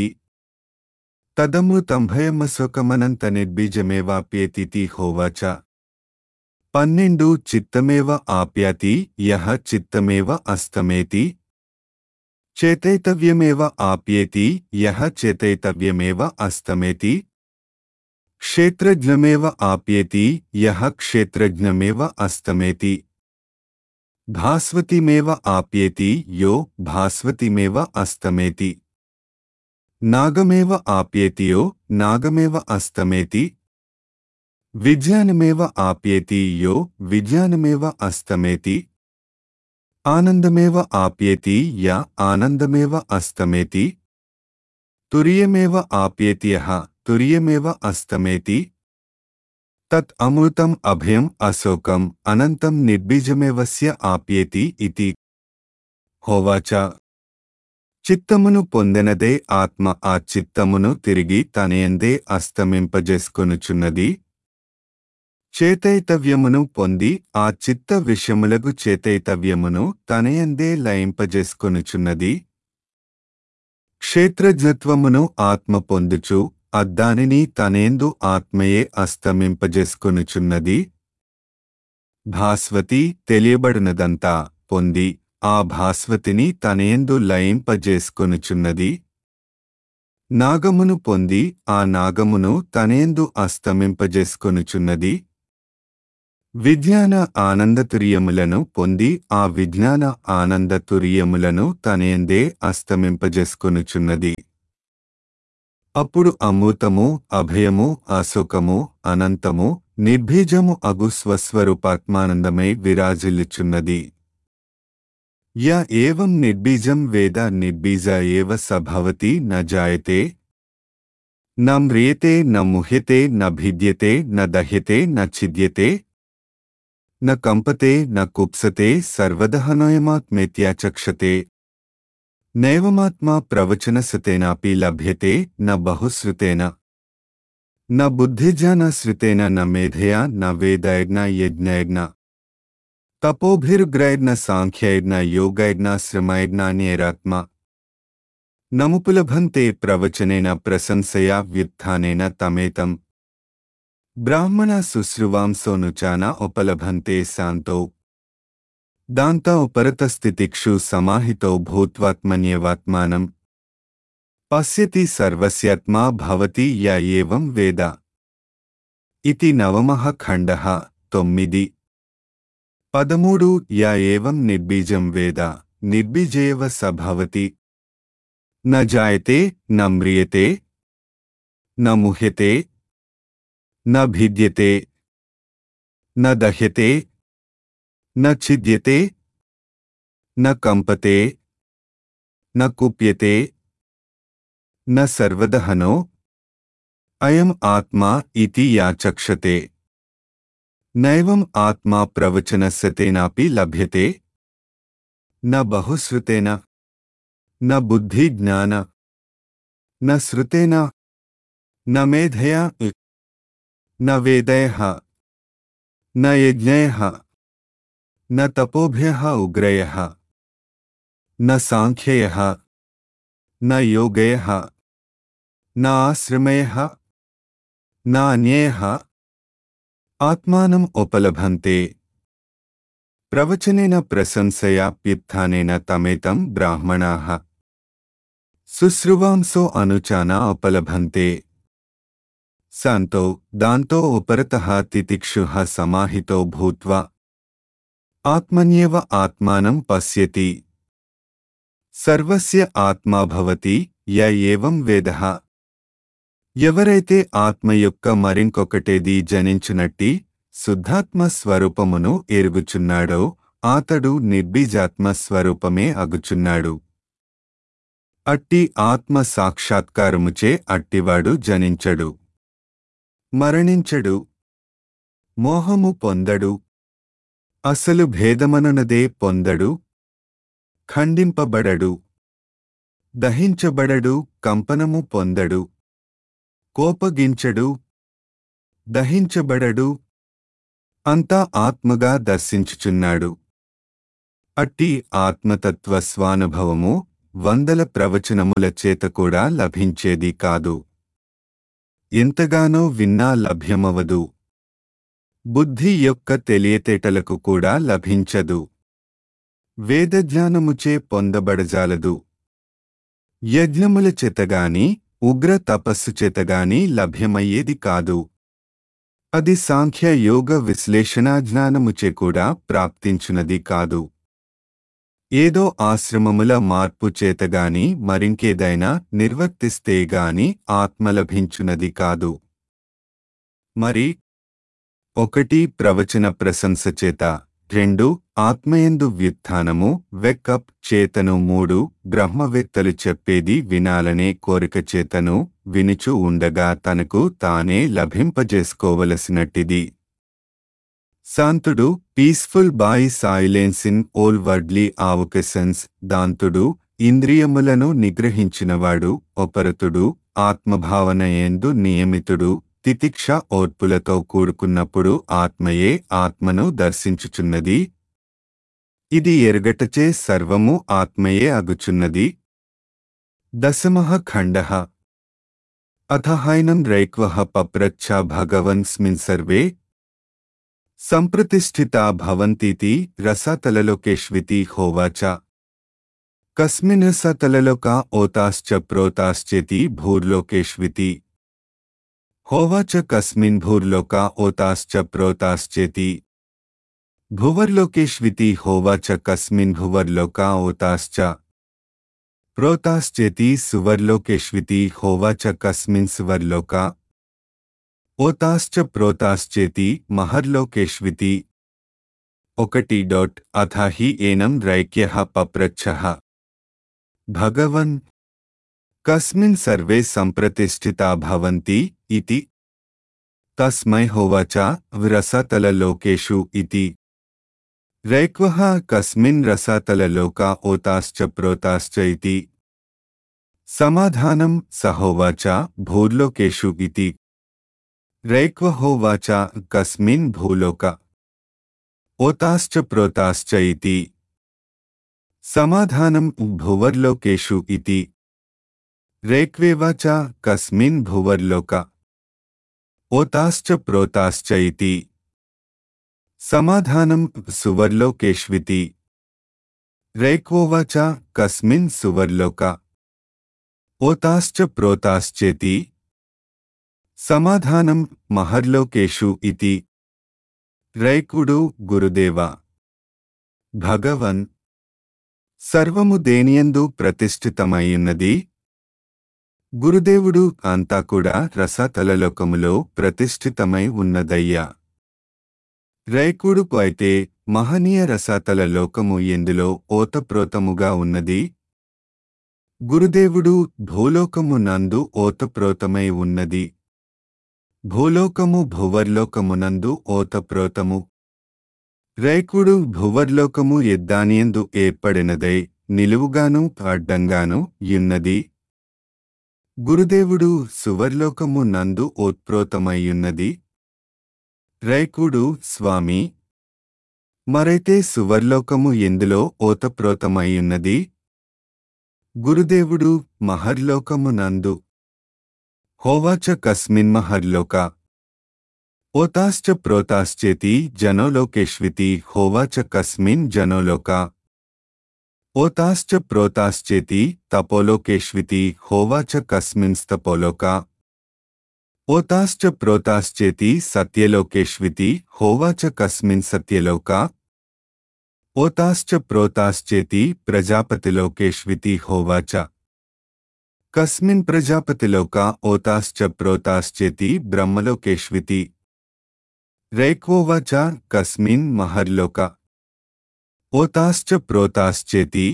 A: తదమృతంభయమశోకమనంత నిర్బీజమేవాప్యేతితి హోవాచ. పన్నెండు చిత్తమేవ ఆప్యాతి యః చిత్తమేవ అస్తమేతి. చేతైతవ్యమేవ ఆప్యేతి యః చేతైతవ్యమేవ అస్తమేతి. క్షేత్రజ్ఞమేవ ఆప్యేతి యః క్షేత్రజ్ఞమేవ అస్తమేతి. భాస్వతిమేవ ఆప్యేతి యో భాస్వతిమేవ అస్తమేతి. నాగమేవ ఆప్యేతి యో నాగమేవ అస్తమేతి. విజ్ఞానమేవ ఆప్యేతి యో విజ్ఞానమేవ అస్తమేతి. ఆనందమేవ ఆప్యేతి య ఆనందమేవ అస్తమేతి. తురియమేవ ఆప్యేతి యః తురియమేవ అస్తమేతి. తత్ అమృతం అభయం అశోకం అనంతం నిర్బీజమేవస్య ఆప్యేతి ఇతి. హోవాచ. చిత్తమును పొందెనదే ఆత్మ ఆ చిత్తమును తిరిగి తనయందే అస్తమింపజేసుకొనుచున్నది. చేతైతవ్యమును పొంది ఆ చిత్త విషయములగు చేతైతవ్యమును తనయందే లయింపజేసుకొనుచున్నది. క్షేత్రజ్ఞత్వమును ఆత్మ పొందుచు అద్దానిని తనేందు ఆత్మయే అస్తమింపజేసుకొనుచున్నది. భాస్వతి తెలియబడినదంతా పొంది ఆ భాస్వతిని తనేందు లయింపజేసుకొనుచున్నది. నాగమును పొంది ఆ నాగమును తనేందు అస్తమింపజేసుకొనుచున్నది. విజ్ఞాన ఆనందతురియములను పొంది ఆ విజ్ఞాన ఆనందతురియములను తనేందే అస్తమింపజేసుకొనుచున్నది. అప్పుడు అమూతము, అభయము, అశోకము, అనంతము, నిర్భీజము అగు స్వస్వరూపాత్మానందమై విరాజిల్లుచున్నది. య ఏవం నిర్బీజం వేద నిర్బీజ ఏవ స భవతి న జాయతే న మ్రియతే న ముహ్యతే న భిద్యతే న దహ్యతే న ఛిద్యతే న కంపతే న కుప్సతే సర్వదహనోయమాత్మేత్యాచక్షతే నైవమాత్మా ప్రవచనసతేనాపి లభ్యతే న బహుశ్రుతేన న బుద్ధిజ్ఞానశ్రుతేన న మేధయా న వేదైర్న యజ్ఞైర్న తపోభిరుగ్రైర్న సాంఖ్యైర్న యోగైర్న శ్రమైర్నాన్యైరాత్మ నముపులభంతే ప్రవచనేన ప్రశంసయా వ్యుత్థానేన తమేతం బ్రాహ్మణ శుశ్రువాంసోనుచాన ఉపలభంతే శాంతో దాంత ఉపరతస్థితిక్షు సమాహితో భూత్వాత్మన్యేవాత్మానం పశ్యతి సర్వస్యాత్మా భవతి య ఏవం వేద. ఇతి నవమః ఖండః. తొమ్మిది. పదమూడు. య ఏవం నిర్బీజం వేద నిర్బీజేవ స భవతి న జాయతే న మ్రియతే న ముహ్యతే న భిద్యతే న దహ్యతే న ఛిద్యతే న కంపతే న కుప్యతే న సర్వదహనో అయం ఆత్మా ఇతి యాచక్షతే నైవం ఆత్మా ప్రవచనస్యతేనాపి లభ్యతే న బహుశ్రుతేన న బుద్ధి జ్ఞాన న శ్రుతేన న మేధయా న వేదయః న యజ్ఞయః న తపోభ్యః ఉగ్రయః న సాంఖ్యయః న యోగయః న ఆశ్రమయః న అన్యయః ఆత్మానం ఉపలభంతే. ప్రవచనేన ప్రశంసయా ప్యుత్థానేన తమేతం బ్రాహ్మణాః శుశ్రువాంసో అనుచాన ఉపలభంతే. శాంతో దాంతో ఉపరతః తితిక్షుః సమాహితో భూత్వా ఆత్మన్యేవ ఆత్మానం పశ్యతి. సర్వస్య ఆత్మా భవతి య ఏవం వేదః. ఎవరైతే ఆత్మ యొక్క మరింకొకటేది జనించునట్టి శుద్ధాత్మ స్వరూపమును ఎరుగుచున్నాడో ఆతడు నిర్బీజాత్మ స్వరూపమే అగుచున్నాడు. అట్టి ఆత్మ సాక్షాత్కారముచే అట్టివాడు జనించడు, మరణించడు, మోహము పొందడు, అసలు భేదమనునదే పొందడు, ఖండింపబడడు, దహించబడడు, కంపనము పొందడు, కోపగించడు, దహించబడడు, అంతా ఆత్మగా దర్శించుచున్నాడు. అట్టి ఆత్మతత్వ స్వానుభవము వందల ప్రవచనముల చేత కూడా లభించేది కాదు. ఎంతగానో విన్నా లభ్యమవదు. బుద్ధి యొక్క తెలియతేటలకు కూడా లభించదు. వేదజ్ఞానముచే పొందబడజాలదు. యజ్ఞముల చేతగాని ఉగ్ర తపస్సు చేతగాని లభ్యమయ్యేది కాదు. అది సాంఖ్య యోగ విశ్లేషణా జ్ఞానముచే కూడా ప్రాప్తించునది కాదు. ఏదో ఆశ్రమముల మార్పు చేతగాని మరింకేదైనా నిర్వర్తిస్తేగాని ఆత్మ లభించునది కాదు. మరి ఒకటి ప్రవచన ప్రశంస చేత, రెండు ఆత్మయందు వ్యుత్థానము వెక్కప్ చేతను, మూడు బ్రహ్మవేత్తలు చెప్పేది వినాలనే కోరిక చేతను వినుచు ఉండగా తనకు తానే లభింపజేసుకోవలసినట్టిది. శాంతుడు peaceful by silence in all worldly avocations. దాంతుడు ఇంద్రియములను నిగ్రహించినవాడు, ఉపరతుడు, ఆత్మభావన యందు నియమితుడు, తితిక్ష ఓర్పులతో కూడుకున్నప్పుడు ఆత్మయే ఆత్మను దర్శించుచున్నది. ఇది ఎరుగటచే సర్వము ఆత్మయే అగుచున్నది. దశమః ఖండః అథహైనం రైక్వః పప్రచ్ఛ భగవన్స్మిన్ సర్వే సంప్రతిష్ఠితా భవంతీతి రసతలలోకేష్వితి హోవాచ. కస్మిన్ రసతలలోకా ఓతాశ్చ ప్రోతాశ్చేతి భూర్లోకేష్వితి హోవాచ. కస్మిన్ భూర్లోకా ఓతాశ్చ ప్రోతాశ్చేతి భువర్లోకేష్వితి హోవాచ. కస్మిన్ భువర్లోకా ఓతాశ్చ ప్రోతాశ్చేతి సువర్లోకేష్వితి హోవాచ. కస్మిన్ సువర్లోకా ఓతాశ్చ ప్రోతాశ్చేతి మహర్లోకేష్వితి. ఒకటి డాట్ అథ హి ఏనం రైక్యః పప్రచ్ఛః భగవన్ కస్మిన్ సర్వే సంప్రతిష్ఠితా భవంతి ఇతి తస్మై హోవాచ రసతలలోకేషు ఇతి. రైక్వః కస్మిన్ రసతలలోకా ఓతాశ్చ ప్రోతాశ్చ ఇతి. సమాధానం సహోవాచ భూర్లోకేషు ఇతి. రైక్వహోవాచ కస్మిన్ భూలోక ఓతాశ్చ ప్రోతాశ్చ ఇతి. సమాధానం భువర్లోకేషు ఇతి. రైక్వేవాచ కస్మిన్ భువర్లోక ఓతాశ్చ ప్రోతాశ్చ ఇతి. సమాధానం సువర్లోకేష్వితి. రైక్వోవాచ కస్మిన్ సువర్లోక ఓతాశ్చ ప్రోతాశ్చేతి. సమాధానం మహర్లోకేషు ఇతి. రైకుడు గురుదేవ భగవన్ సర్వము దేనియందు ప్రతిష్ఠితమైయున్నది? గురుదేవుడు అంతా కూడా రసతలలోకములో ప్రతిష్ఠితమై ఉన్నదయ్యా. రైకుడు అయితే మహనీయ రసతల లోకము ఎందులో ఓతప్రోతముగా ఉన్నది? గురుదేవుడు భూలోకము నందు ఓతప్రోతమై ఉన్నది. భూలోకము భువర్లోకమునందు ఓతప్రోతము. రైకుడు భువర్లోకము ఎద్దానియందు ఏర్పడినదై నిలువుగాను అడ్డంగాను యున్నది. గురుదేవుడు సువర్లోకము నందు ఓత్ప్రోతమయ్యున్నది. రైకుడు స్వామి మరైతే సువర్లోకము ఎందులో ఓతప్రోతమయ్యున్నది? గురుదేవుడు మహర్లోకము నందు. హోవాచ కస్మిన్ మహర్లోక ఓతాశ్చ ప్రోతాశ్చేతి జనోలోకేష్వితి హోవాచ. కస్మిన్ జనోలోక ఓతాశ్చ ప్రోతాశ్చేతి తపోలోకేష్వితి హోవాచ. కస్మిన్ స్తపోలోక ఓతాశ్చ ప్రోతాశ్చేతి సత్యలోకేష్వితి హోవాచ. కస్మిన్ సత్యలోక ఓతాశ్చ ప్రోతాశ్చేతి ప్రజాపతిలోకేష్వితి హోవాచ. కస్మిన్ ప్రజాపతిలోక ఓతాశ్చ ప్రోతాశ్చేతి బ్రహ్మలోకేష్వితి. రైక్వోవాచ కస్మిన్ మహర్లోక ఓతాశ్చ ప్రోతాశ్చేతి.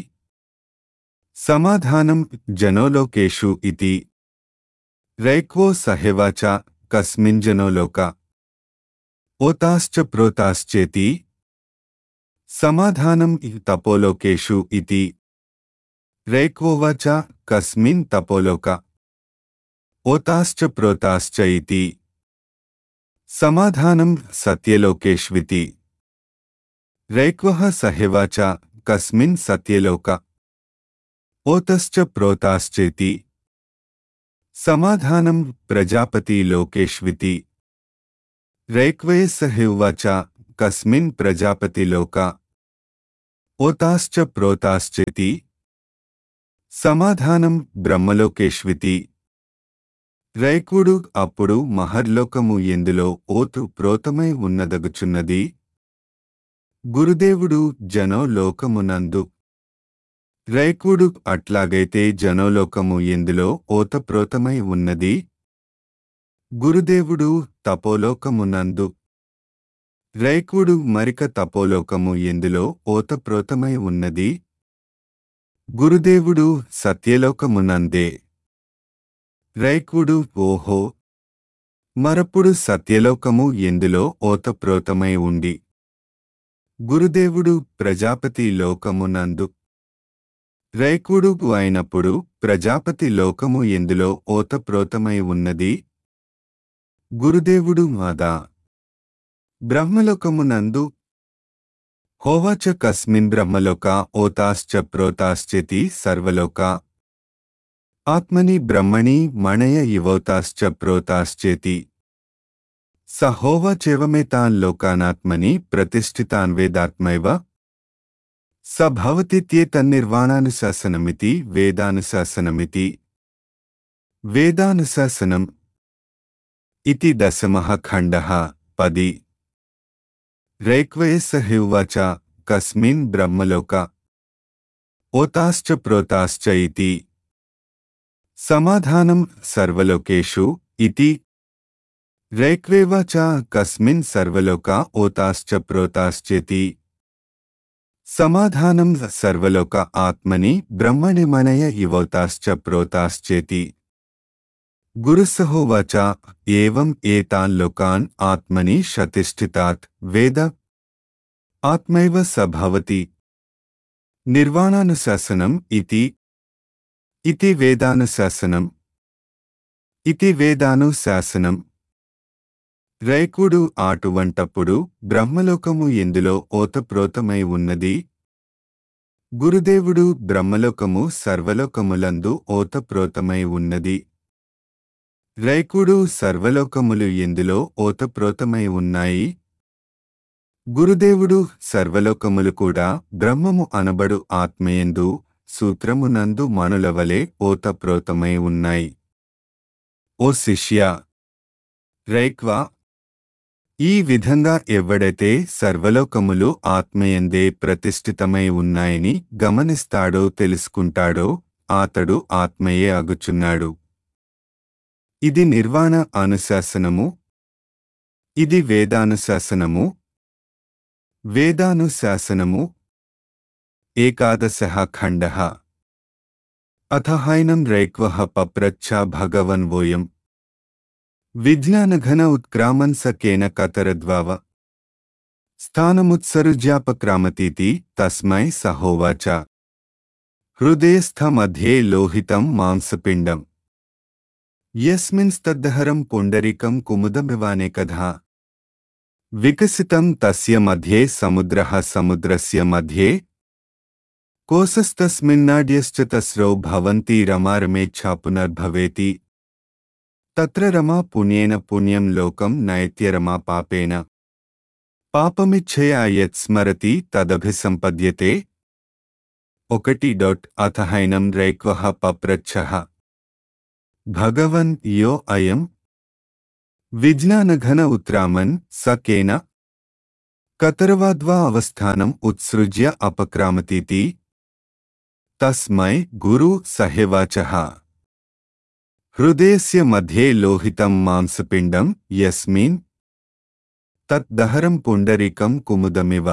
A: సమాధానం జనోలోకేషు ఇతి. రైక్వో సహేవాచ కస్మిన్ జనోలోక ఓతాశ్చ ప్రోతాశ్చేతి. సమాధానం తపోలోకేషు ఇతి. రైక్వోవాచ కస్మిన్ తపోలోక ఓతాశ్చ ప్రోతాశ్చ ఇతి. సమాధానం సత్యలోకేష్వితి. రైక్వః సహేవాచ కస్మిన్ సత్యలోక ఓతశ్చ ప్రోతాశ్చేతి. సమాధానం ప్రజాపతి లోకేష్వితి. రైక్వే సహేవాచ కస్మిన్ ప్రజాపతి లోక ఓతాశ్చ ప్రోతాశ్చేతి. సమాధానం బ్రహ్మలోకేష్వితి. రైకుడు అప్పుడు మహర్లోకము ఎందులో ఓతు ప్రోతమై ఉన్నదగుచున్నది? గురుదేవుడు జనోలోకమునందు. రైకుడు అట్లాగైతే జనోలోకము ఎందులో ఓతప్రోతమై ఉన్నది? గురుదేవుడు తపోలోకమునందు. రైకుడు మరిక తపోలోకము ఎందులో ఓతప్రోతమై ఉన్నది? గురుదేవుడు సత్యలోకమునందే. రైకుడు ఓహో మరప్పుడు సత్యలోకము ఎందులో ఓతప్రోతమై ఉండి? గురుదేవుడు ప్రజాపతి లోకమునందు. రైకుడు అయినప్పుడు ప్రజాపతి లోకము ఎందులో ఓతప్రోతమై ఉన్నది? గురుదేవుడు మాదా బ్రహ్మలోకమునందు హోవాచ కస్మిన్ బ్రహ్మలోక ఓతాశ్చ ప్రోతాశ్చేతి సర్వలోక ఆత్మని బ్రహ్మణి మణయ ఇవోతాశ్చ ప్రోతాశ్చేతి స హోవాచేవమేతాన్ లోకానాత్మని ప్రతిష్ఠితాన్ వేదాత్మైవ స భవతిత్యేతన్నిర్వాణానుశాసనమితి వేదానుశాసనమితి వేదానుశాసనం ఇతి దశమః ఖండః పది రైక్వయస్స ఉవాచ కస్మిన్ బ్రహ్మలోక ఓతాశ్చ ప్రోతాశ్చ ఇతి సమాధానం సర్వలోకేషు ఇతి రైక్వేవాచ కస్మిన్ సర్వలోక ఓతాశ్చ ప్రోతాశ్చేతి సమాధానం సర్వలోక ఆత్మని బ్రహ్మణి మణయ ఇవోతాశ్చ ప్రోతాశ్చేతి గురుసహోవాచ ఏవం ఏతాన్ లోకాన్ ఆత్మని శతిష్ఠితాత్ వేద ఆత్మైవ స భవతి నిర్వాణానుశాసనం ఇతి ఇతి వేదానుశాసనం ఇతి వేదానుశాసనం రైకుడు ఆటువంటప్పుడు బ్రహ్మలోకము ఎందులో ఓతప్రోతమై ఉన్నది. గురుదేవుడు బ్రహ్మలోకము సర్వలోకములందు ఓతప్రోతమై ఉన్నది. రైకుడు సర్వలోకములు ఎందులో ఓతప్రోతమై ఉన్నాయి. గురుదేవుడు సర్వలోకములు కూడా బ్రహ్మము అనబడు ఆత్మయందు సూత్రమునందు మనులవలే ఓతప్రోతమై ఉన్నాయి. ఓ శిష్య రైక్వా, ఈ విధంగా ఎవడైతే సర్వలోకములు ఆత్మయందే ప్రతిష్ఠితమై ఉన్నాయని గమనిస్తాడో తెలుసుకుంటాడో అతడు ఆత్మయే అగుచున్నాడు. ఇది నిర్వాణ అనుశాసనము. ఇది వేదానుశాసనము. వేదానుశాసనము ఏకాదశః ఖండః. అథ హైనం రైక్వః పప్రచ్ఛ భగవన్వోయం విజ్ఞానఘన ఉత్క్రామన్ స కేన కతరద్వావ స్థానముత్సరుజ్యాపక్రామతీతి తస్మై సహోవాచ హృదయస్థ మధ్యే లోహితం మాంసపిండం యస్మిన్స్తద్దహరం పుండరీకం కుముదమివానేకధా వికసితం తస్య మధ్యే సముద్రః సముద్రస్య మధ్యే కోసస్తస్మిన్నాడ్యశ్చ తస్రౌ భవంతి రమారమేచ్ఛా పునర్భవేతి తత్ర రమా పుణ్యేన పుణ్యం లోకం నైత్యరమా పాపేన పాపమిచ్ఛయా యత్ స్మరతి తదభిసంపద్యతే. ఒకటి డాట్ అథహైనం రైక్వః పప్రచ్ఛః భగవన్ యో అయం విజ్ఞానఘన ఉత్రామన్ స కేన కతరవాద్వా అవస్థానం ఉత్సృజ్య అపక్రామతీతి తస్మై గురు సహేవాచః హృదయస్య మధ్యే లోహితం మాంసపిండం యస్మిన్ తత్ దహరం పుండరీకం కుముదమివ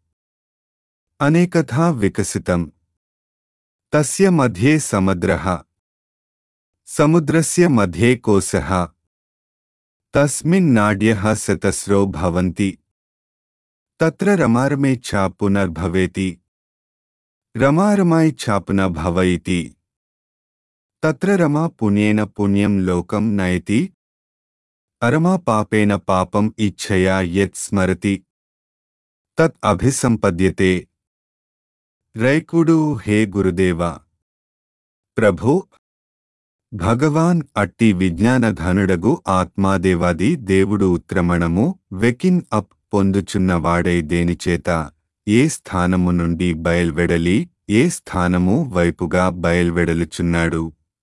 A: అనేకథా వికసితం తస్య మధ్యే సముద్రః సముద్రస్య మధ్యే కోశః తస్మిన్నాడ్యః శతస్రో భవంతి తత్ర రమారమేచ్ఛా పునర్భవేతి రమారమాయిచ్ఛా పునః భవయితి తత్ర రమా పుణ్యేన పుణ్యం లోకం నయతి అరమా పాపేన పాపం ఇచ్ఛయా యత్ స్మరతి తత్ అభిసంపద్యతే. రైకుడు హే గురుదేవా, ప్రభో, భగవాన్ అట్టి విజ్ఞానధనుడగు ఆత్మాదేవాది దేవుడు ఉత్క్రమణము వెకిన్ అప్ పొందుచున్నవాడై దేనిచేత ఏ స్థానము నుండి బయల్వెడలి ఏ స్థానము వైపుగా బయల్వెడలుచున్నాడు.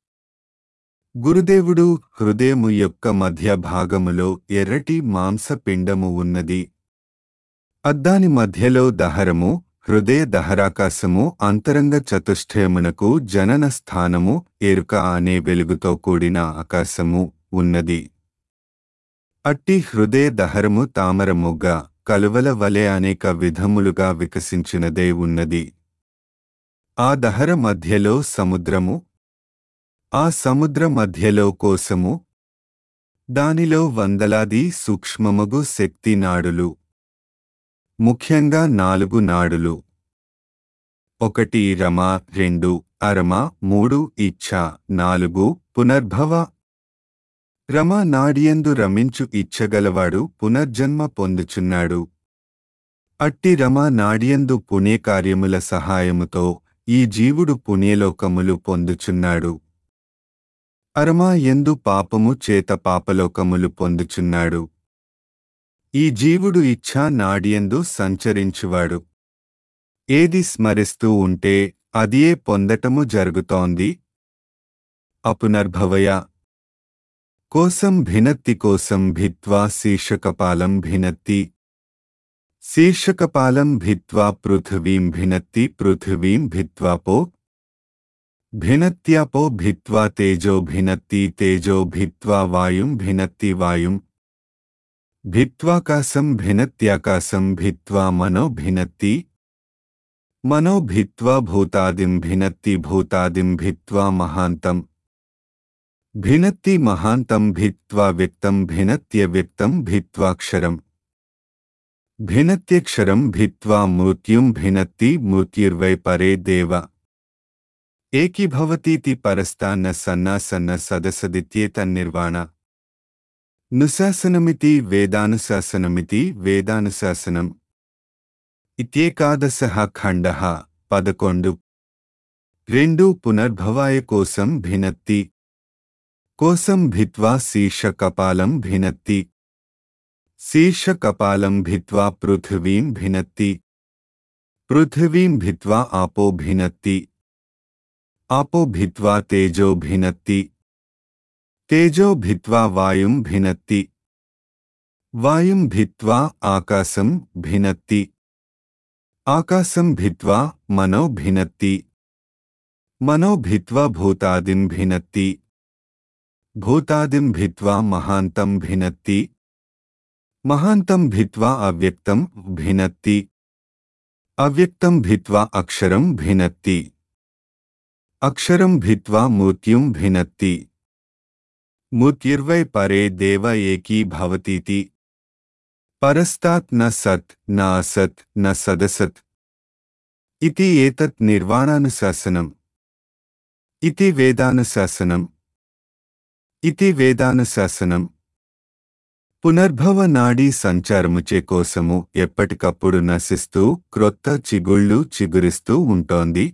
A: గురుదేవుడు హృదయము యొక్క మధ్య భాగములో ఎర్రటి మాంసపిండము ఉన్నది. అద్దాని మధ్యలో దహరము, హృదయ దహరాకాశము, అంతరంగ చతుష్టయమునకు జనన స్థానము, ఎరుక అనే వెలుగుతో కూడిన ఆకాశము ఉన్నది. అట్టి హృదయ దహరము తామరమొగ్గ కలువల వలె అనేక విధములుగా వికసించినదే ఉన్నది. ఆ దహర మధ్యలో సముద్రము, ఆ సముద్ర మధ్యలో కోశము, దానిలో వందలాది సూక్ష్మమగు శక్తి నాడులు, ముఖ్యంగా నాలుగు నాడులు. ఒకటి రమ, రెండు అరమ, మూడు ఇచ్ఛ, నాలుగు పునర్భవ. రమ నాడియందు రమించు ఇచ్చగలవాడు పునర్జన్మ పొందుచున్నాడు. అట్టి రమ నాడియందు పుణ్యకార్యముల సహాయముతో ఈ జీవుడు పుణ్యలోకములు పొందుచున్నాడు. అరమా యందు పాపము చేత పాపలోకములు పొందుచున్నాడు. ఈ జీవుడు ఇచ్ఛా నాడియందు సంచరించువాడు. ఏది స్మరిస్తూ ఉంటే అదియే పొందటము జరుగుతోంది. అపునర్భవయ కోసం భినత్తి కోసం భిత్వా శీర్షకపాలం భినత్తి శీర్షకపాలం భిత్వా పృథివీం భినత్తి పృథివీం భిత్వాపో భినత్యాపో భిత్వా తేజో భినత్తి తేజో భిత్వా వాయుం భినత్తి వాయుం భిత్వాకాశం భినత్యాకాశం భిత్వా మనో భినత్తి మనో భిత్వా భూతాదిం భినత్తి భూతాదిం భిత్వా మహాంతం భినత్తి మహాంతం భిత్వా వ్యక్తం భినత్యవ్యక్తం భిత్వాక్షరం భినత్యక్షరం భిత్వా మృత్యుం భినత్తి మృత్యుర్వై పరే దేవ ఏకీభవతీతి పరస్తాన్న సన్నా సన్న సదసదిత్యేతన్నిర్వాణ నుశాసనమితి వేదానుశాసనమితి వేదానుశాసనం ఇత్యేకాదశః ఖండః పదకొండు. రెండు పునర్భవాయ కోసం భినత్తి కోసం భిత్వా శీర్షకపాలం భినత్తి శీర్షకపాలం భిత్వా పృథివీం భినత్తి పృథివీం భిత్వా ఆపో భినత్తి ఆపో భిత్వా తేజో భినత్తి తేజో భిత్వా వాయుం భినత్తి వాయుం భిత్వా ఆకాశం భినత్తి ఆకాశం భిత్వా మనో భినత్తి మనో భిత్వా భూతాదిం భినత్తి భూతాదిం భిత్వా మహాంతం భినత్తి మహాంతం భిత్వా అవ్యక్తం భినత్తి అవ్యక్తం భిత్వా అక్షరం భినత్తి అక్షరం భిత్వా మృత్యుం భినత్తి మృత్యుర్వై పరే దేవ ఏకీ భవతీతి పరస్తాత్ న సత్ న అసత్ న సదసత్ ఇతి ఏతత్ నిర్వాణానుశాసనం ఇతి వేదానుశాసనం ఇతి వేదానుశాసనం పునర్భవ నాడీ సంచారముచే కోసము ఎప్పటికప్పుడు నశిస్తూ క్రొత్త చిగుళ్ళు చిగురిస్తూ ఉంటోంది.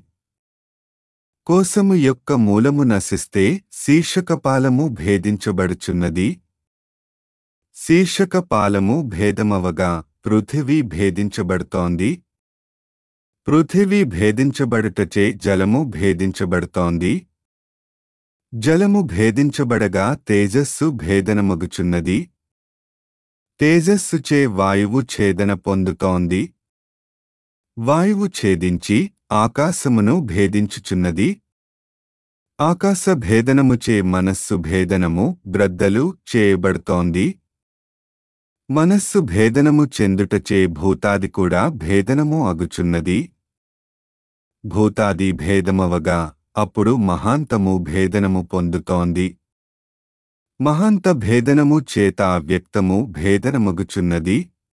A: కోసము యొక్క మూలము నశిస్తే శీర్షకపాలము భేదించబడుచున్నది. శీర్షకపాలము భేదమవగా పృథివీ భేదించబడుతోంది. పృథివీ భేదించబడుటచే జలము భేదించబడుతోంది. జలము భేదించబడగా తేజస్సు భేదనమగుచున్నది. తేజస్సుచే వాయువు ఛేదన పొందుతోంది. వాయువు ఛేదించి ఆకాశమును భేదించుచున్నది. ఆకాశ భేదనముచే మనస్సు భేదనము బ్రద్దలు చేయబడుతోంది. మనస్సు భేదనము చెందుటచే భూతాది కూడా భేదనము అగుచున్నది. భూతాది భేదమవగా అప్పుడు మహాంతము భేదనము పొందుతోంది. మహాంత భేదనము చేత అవ్యక్తము భేదనమగుచున్నది.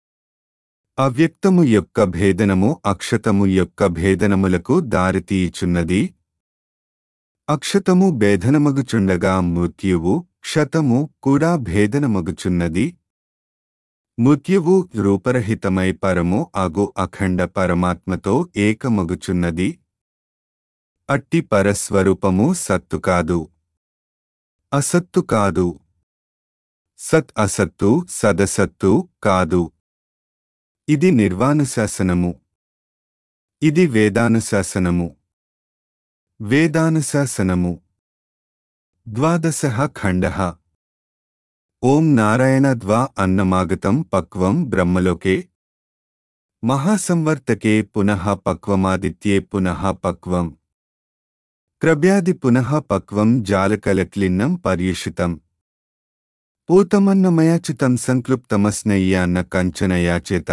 A: అవ్యక్తము యొక్క భేదనము అక్షతము యొక్క భేదనములకు దారితీయుచున్నది. అక్షతము భేదనమగుచుండగా మృత్యువు క్షతము కూడా భేదనమగుచున్నది. మృత్యువు రూపరహితమై పరము అగు అఖండ పరమాత్మతో ఏకమగుచున్నది. అట్టి పరస్వరూపము సత్తు కాదు, అసత్తు కాదు. సత్ అసత్తు సదసత్తు కాదు. ఇది నిర్వాణుశాసనము. ఇది వేదానుశాసనము. వేదానుశాసనము ద్వాదశః ఖండః. ఓం నారాయణద్వా అన్నమాగతం పక్వం బ్రహ్మలోకే మహాసంవర్తకే పునః పక్వమాదిత్యే పునః పక్వం క్రవ్యాది పునః పక్వం జాలకలక్లిన్నం పర్యుషితం పూతమన్నమయాచితం సంక్లుప్తమస్నయ్యాన్న కంచనయాచేత.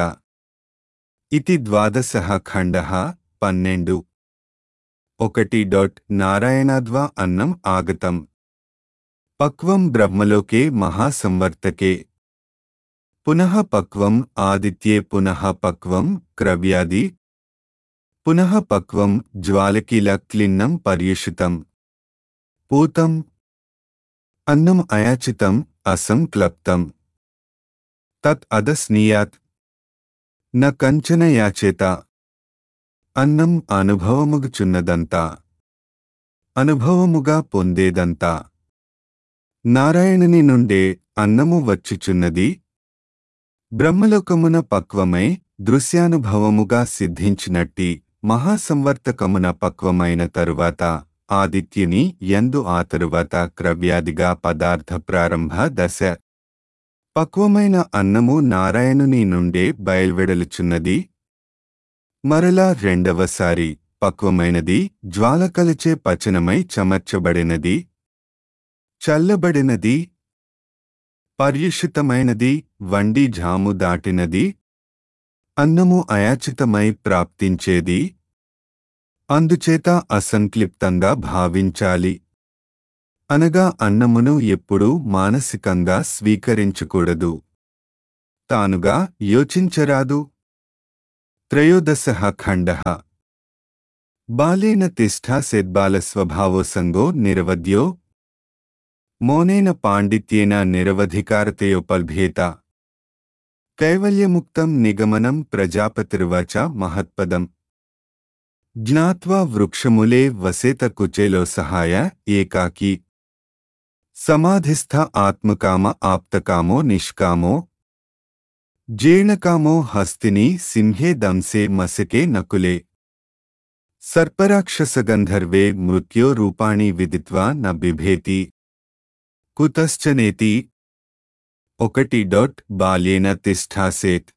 A: ఇతి ద్వాదశః ఖండః పన్నెండు. ఒకటి డాట్ నారాయణాద్వా అన్నం ఆగతం పక్వం బ్రహ్మలోకే మహాసంవర్తకే పునః పక్వం ఆదిత్యే పునః పక్వం క్రవ్యాది పునః పక్వం జ్వాలకిల క్లిన్నం పర్యుషితం పూతం అన్నం అయాచితం అసంక్లప్తం తత్ అదస్నీయాత్ న కంచన యాచేత. అన్నం అనుభవముగుచున్నదంతా, అనుభవముగా పొందేదంతా నారాయణుని నుండే అన్నము వచ్చుచున్నది. బ్రహ్మలోకమున పక్వమై దృశ్యానుభవముగా సిద్ధించినట్టి మహాసంవర్తకమున పక్వమైన తరువాత ఆదిత్యుని యందు ఆ తరువాత క్రవ్యాదిగా పదార్థ ప్రారంభ దశ. పక్వమైన అన్నము నారాయణుని నుండే బయల్వెడలుచున్నది. మరలా రెండవసారి పక్వమైనది జ్వాలకలచే పచనమై చమర్చబడినది, చల్లబడినది, పర్యుషితమైనది, వండి జాము దాటినది. అన్నము అయాచితమై ప్రాప్తించేది. అందుచేత అసంక్లిప్తంగా భావించాలి. అనగా అన్నమును ఎప్పుడూ మానసికంగా స్వీకరించకూడదు, తానుగా యోచించరాదు. త్రయోదశః ఖండః. బాలేన తిష్ఠాసేద్బాలస్వభావోసంగో నిరవధ్యో మౌనేన పాండిత్యేన నిరవధికారతయోపల్భ్యేత. కైవల్యముక్తం నిగమనం ప్రజాపతిర్వాచ మహత్పదం. జ్ఞాత్వా వృక్షమూలే వసేత కుచేలో సహాయ ఏకాకీ. సమాధిస్థ ఆత్మకామ ఆప్తకామో నిష్కామో. జీర్ణకామో హస్తిని సింహే దంసే మసకే నకులే. సర్పరాక్షసగంధర్వే మృత్యో రూపాణి విదిత్వా న బిభేతి. కుతశ్చనేతి. ఒకటి డొట్ బాల్యేన తిష్ఠాసేత్.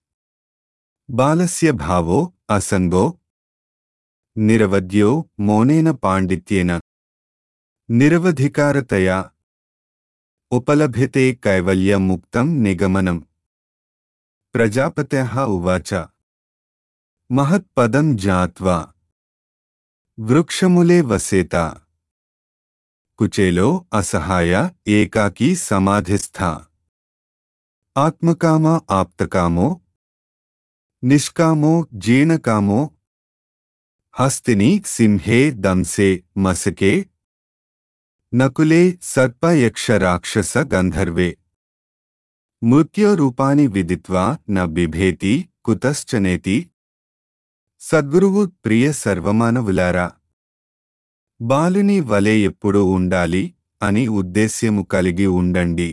A: బాలస్య భావో అసంగో నిరవధ్యో మౌనేన పాండిత్యేన నిరవధికారతయా ఉపలభ్యతే కైవల్యముక్తం నిగమనం. ప్రజాపత్యః ఉవాచ మహత్పదం జ్ఞాత్వా వృక్షమూలే వసేత కుచేలో అసహాయ ఏకాకీ సమాధిస్థ. ఆత్మకామ ఆప్తకామో నిష్కామో జీర్ణకామో. హస్తిని సింహే దంసే మసకే నకులే సర్పయక్ష రాక్షస గంధర్వే. మృత్యోరూపాని విదిత్వా న బిభేతి కుతశ్చనేతి. సద్గురువు ప్రియ సర్వమానవులారా, బాలుని వలె ఎప్పుడు ఉండాలి అని ఉద్దేశ్యము కలిగి ఉండండి.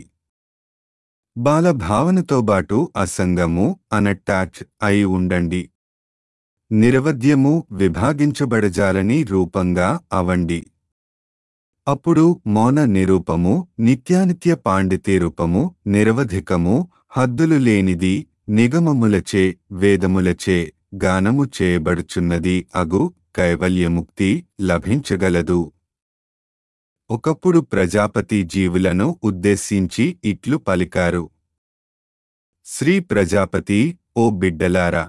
A: బాలభావనతోబాటు అసంగము అనటాచ్ అయి ఉండండి. నిరవధ్యము విభాగించబడజాలని రూపంగా అవండి. అప్పుడు మౌన నిరూపము, నిత్యానిత్య పాండిత్య రూపము, నిరవధికము, హద్దులు లేనిది, నిగమములచే వేదములచే గానము చేయబడుచున్నది అగు కైవల్యముక్తి లభించగలదు. ఒకప్పుడు ప్రజాపతి జీవులను ఉద్దేశించి ఇట్లు పలికారు. శ్రీ ప్రజాపతి, ఓ బిడ్డలారా,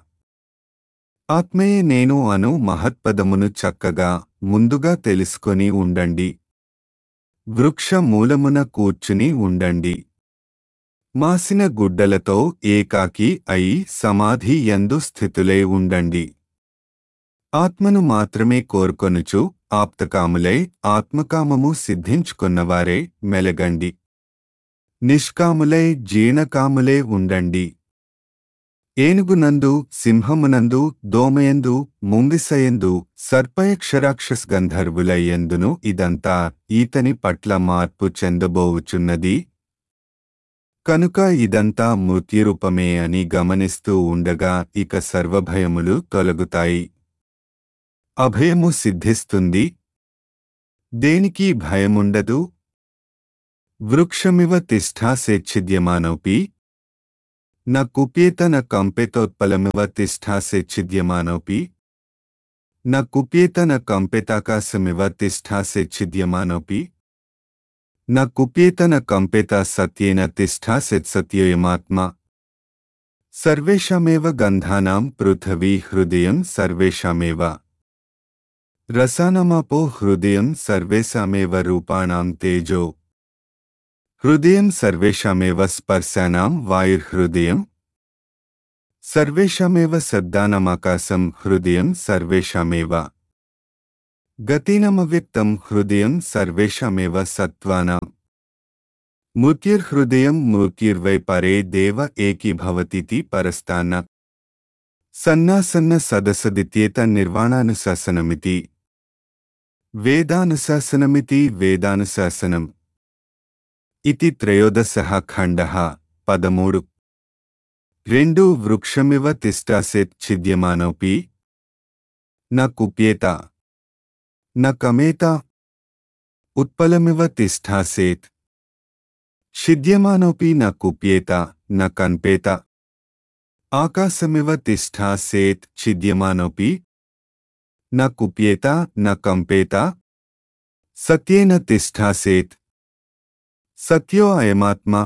A: ఆత్మయే నేను అను మహత్పదమును చక్కగా ముందుగా తెలుసుకొని ఉండండి. వృక్ష మూలమున కూర్చుని ఉండండి. మాసిన గుడ్డలతో ఏకాకి అయి సమాధి యందు స్థితులై ఉండండి. ఆత్మను మాత్రమే కోరుకొనుచు ఆప్తకాములై ఆత్మకామము సిద్ధించుకున్నవారే మెలగండి. నిష్కాములై జీర్ణకాములే ఉండండి. ఏనుగునందు, సింహమునందు, దోమయందు, ముంగిసయందు, సర్పయక్షరాక్షస్ గంధర్వులయందును ఇదంతా ఈతని పట్ల మార్పు చెందబోవుచున్నది. కనుక ఇదంతా మృత్యురూపమే అని గమనిస్తూ ఉండగా ఇక సర్వభయములు తొలగుతాయి. అభయము సిద్ధిస్తుంది. దేనికి భయముండదు. వృక్షమివ తిష్ఠాసేచ్ఛిద్యమానోపి న కుప్యేత న కంపెతోత్పలమివ తిష్ఠాసేచ్ఛిద్యమానోపి న కుప్యేత న కంపెతాకాశమివ తిష్ఠాసేచ్ఛిద్యమానోపి న కుప్యేత న కంపెత సత్యేన తిష్ఠాసేత్సత్యోయమాత్మా. సర్వేషామేవ గంధానాం పృథివీ హృదయం సర్వేషామేవ రసానామాపో హృదయం సర్వేషామేవ రూపాణాం తేజో హృదయం సర్వేషామేవ స్పర్శానాం వాయుర్హృదయం సర్వేషామేవ శబ్దానామాకాశం హృదయం సర్వేషామేవ గతీనామవ్యక్తం హృదయం సర్వేషామేవ సత్వానాం మృత్యుర్హృదయం మృత్యుర్వై పరే దేవ ఏకీభవతితి పరస్తాన్న సన్నాసన్న సదసదిత్యేత నిర్వాణానుశాసనమితి వేదానుశాసనమితి వేదానుశాసనం ఇతి త్రయోదశః ఖండః పదమూడు రెండు వృక్షమివ తిష్టాసేత్ ఛిద్యమానోపి న కుప్యేత న కమేత ఉత్పలమివ తిష్టాసేత్ ఛిద్యమానోపి న కుప్యేత న కన్పేత ఆకాశమివ తిష్టాసేత్ ఛిద్యమానోపి న కుప్యేత న కంపేత సత్యేన తిష్టాసేత్ సత్యో అయమాత్మా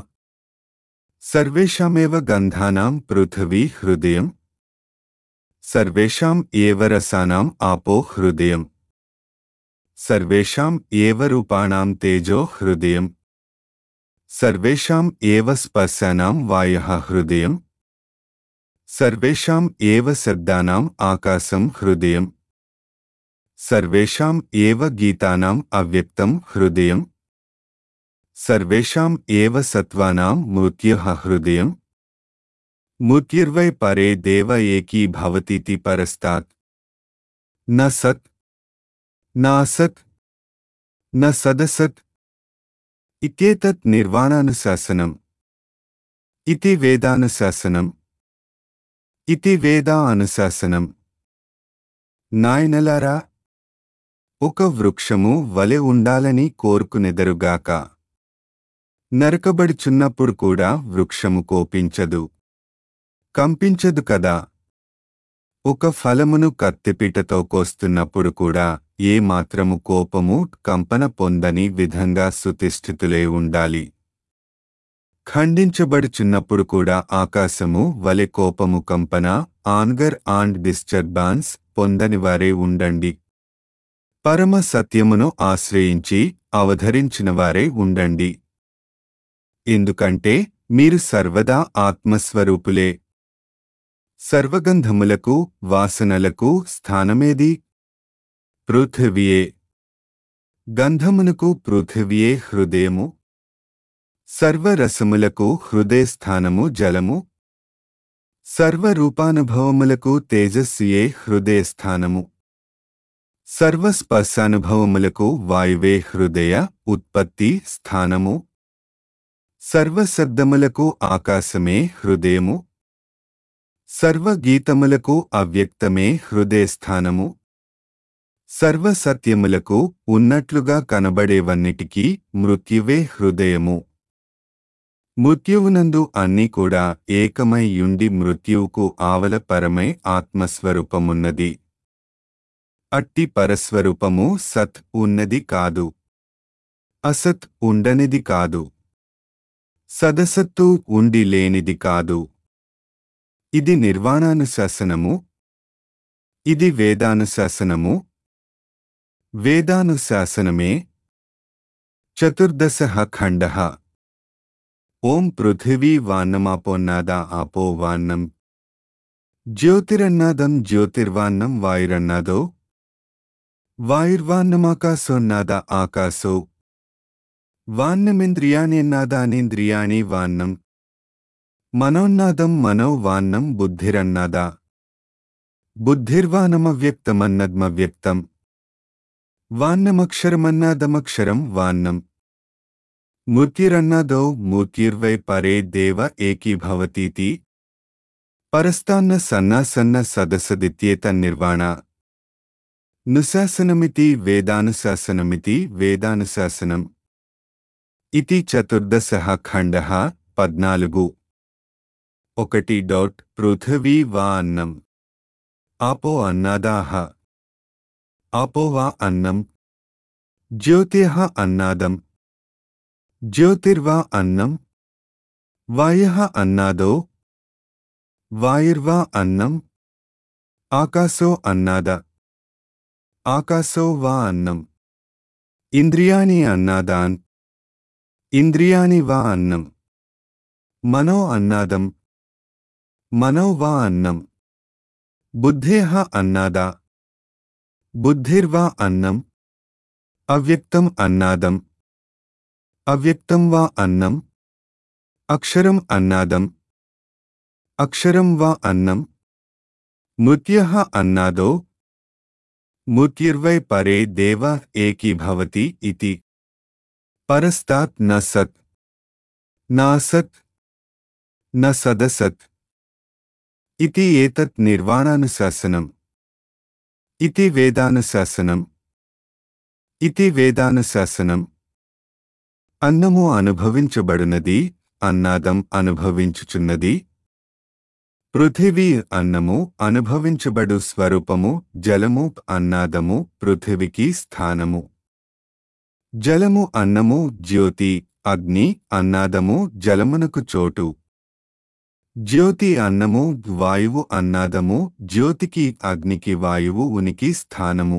A: సర్వేషామేవ గంధానాం పృథివీ హృదయం సర్వేషాం ఏవ రసానాం ఆపో హృదయం సర్వేషాం ఏవ రూపాణాం తేజో హృదయం సర్వేషాం ఏవ స్పర్శానాం వాయః హృదయం సర్వేషాం ఏవ శబ్దానాం ఆకాశం హృదయం సర్వేషాం ఏవ గీతానాం అవ్యక్తం హృదయం సర్వేషాం ఏవ సత్వానాం మృత్యుః హృదయం మృత్యుర్వై పరే దేవ ఏకీభవతితి పరస్తాత్ న సత్ న అసత్ న సదసత్ ఇత్యేతత్ నిర్వాణానుశాసనం ఇతి వేదానుశాసనం ఇతి వేదా అనుశాసనం. నాయనలారా, ఒక వృక్షము వలె ఉండాలని కోరుకునెదరుగాక. నరకబడుచున్నప్పుడు కూడా వృక్షము కోపించదు, కంపించదు కదా. ఒక ఫలమును కత్తిపీటతో కోస్తున్నప్పుడు కూడా ఏ మాత్రము కోపము కంపన పొందని విధంగా సుతిష్ఠితులై ఉండాలి. ఖండించబడుచున్నప్పుడు కూడా ఆకాశము వలె కోపము కంపన, ఆంగర్ అండ్ డిస్టర్బాన్స్ పొందనివారే ఉండండి. పరమ సత్యమును ఆశ్రయించి అవధరించినవారే ఉండండి. ఎందుకంటే మీరు సర్వదా ఆత్మస్వరూపులే. సర్వగంధములకు వాసనలకు స్థానమేది? పృథివియే. గంధమునకు పృథివియే హృదయము. సర్వరసములకు హృదయస్థానము జలము. సర్వరూపానుభవములకు తేజస్సుయే హృదయస్థానము. సర్వస్పర్శానుభవములకు వాయువే హృదయ ఉత్పత్తి స్థానము. సర్వశబ్దములకు ఆకాశమే హృదయము. సర్వగీతములకు అవ్యక్తమే హృదయస్థానము. సర్వసత్యములకు ఉన్నట్లుగా కనబడేవన్నిటికీ మృత్యువే హృదయము. మృత్యువునందు అన్నీ కూడా ఏకమై యుండి మృత్యువుకు ఆవల పరమై ఆత్మస్వరూపమున్నది. అట్టి పరస్వరూపము సత్ ఉన్నది కాదు, అసత్ ఉండనిది కాదు, సదసత్తు ఉండి లేనిది కాదు. ఇది నిర్వాణానుశాసనము. ఇది వేదానుశాసనము. వేదానుశాసనమే. చతుర్దశః ఖండః. ఓం పృథివీ వాన్నమాపోన్నాదా ఆపో వాన్నం. జ్యోతిరన్నాదం జ్యోతిర్వాన్నం వాయురన్నాదో. వాయుర్వాన్నమాకాశోన్నాద ఆకాశో. వాన్నమింద్రియాణ్యన్నాదానేంద్రియాణి వాన్నం. మనోన్నాదం మనో వాన్నం బుద్ధిరన్నాదా. బుద్ధిర్వానమవ్యక్తమన్నద్మవ్యక్తం. వాన్నమక్షరమన్నాదమక్షరం వాన్నం. మృత్యురన్నాదో మృత్యుర్వై పరే దేవ ఏకీభవతీతి పరస్తాన్న సన్నాసన్న సదసదిత్యేతన్నిర్వాణ నుశాసనమితి వేదానుశాసనమితి వేదానుశాసనం. ఇతి చతుర్దశః ఖండః పద్నాలుగు. ఒకటి డాట్ పృథివీ వా అన్నం. ఆపో అన్నాదాః. ఆపో వా అన్నం. జ్యోతిః అన్నాదం. జ్యోతిర్వా అన్నం. వాయః అన్నాదో. వాయుర్వా అన్నం. ఆకాశో అన్నాద. ఆకాశో వా అన్నం. ఇంద్రియాణి అన్నాదాన్. ఇంద్రియాణి వా అన్నం. మనో అన్నాదం. మనో వా అన్నం. బుద్ధేః అన్నాదా. బుద్ధిర్వా అన్నం. అవ్యక్తం అన్నాదం. అవ్యక్తం వా అన్నం అక్షరం అన్నాదం అక్షరం వా అన్నం మృత్యః అన్నాదో మృత్యుర్వై పరే దేవ ఏకీభవతి ఇతి పరస్తాత్ న సత్ నాసత్ న సదసత్ ఇతి ఏతత్ నిర్వాణానుశాసనం ఇతి వేదానుశాసనం ఇతి వేదానుశాసనం అన్నము అనుభవించబడునది అన్నాదం అనుభవించుచున్నది పృథివీ అన్నము అనుభవించబడు స్వరూపము జలము అన్నాదము పృథివికి స్థానము జలము అన్నము జ్యోతి అగ్ని అన్నాదము జలమునకు చోటు జ్యోతి అన్నము వాయువు అన్నాదము జ్యోతికి అగ్నికి వాయువు ఉనికి స్థానము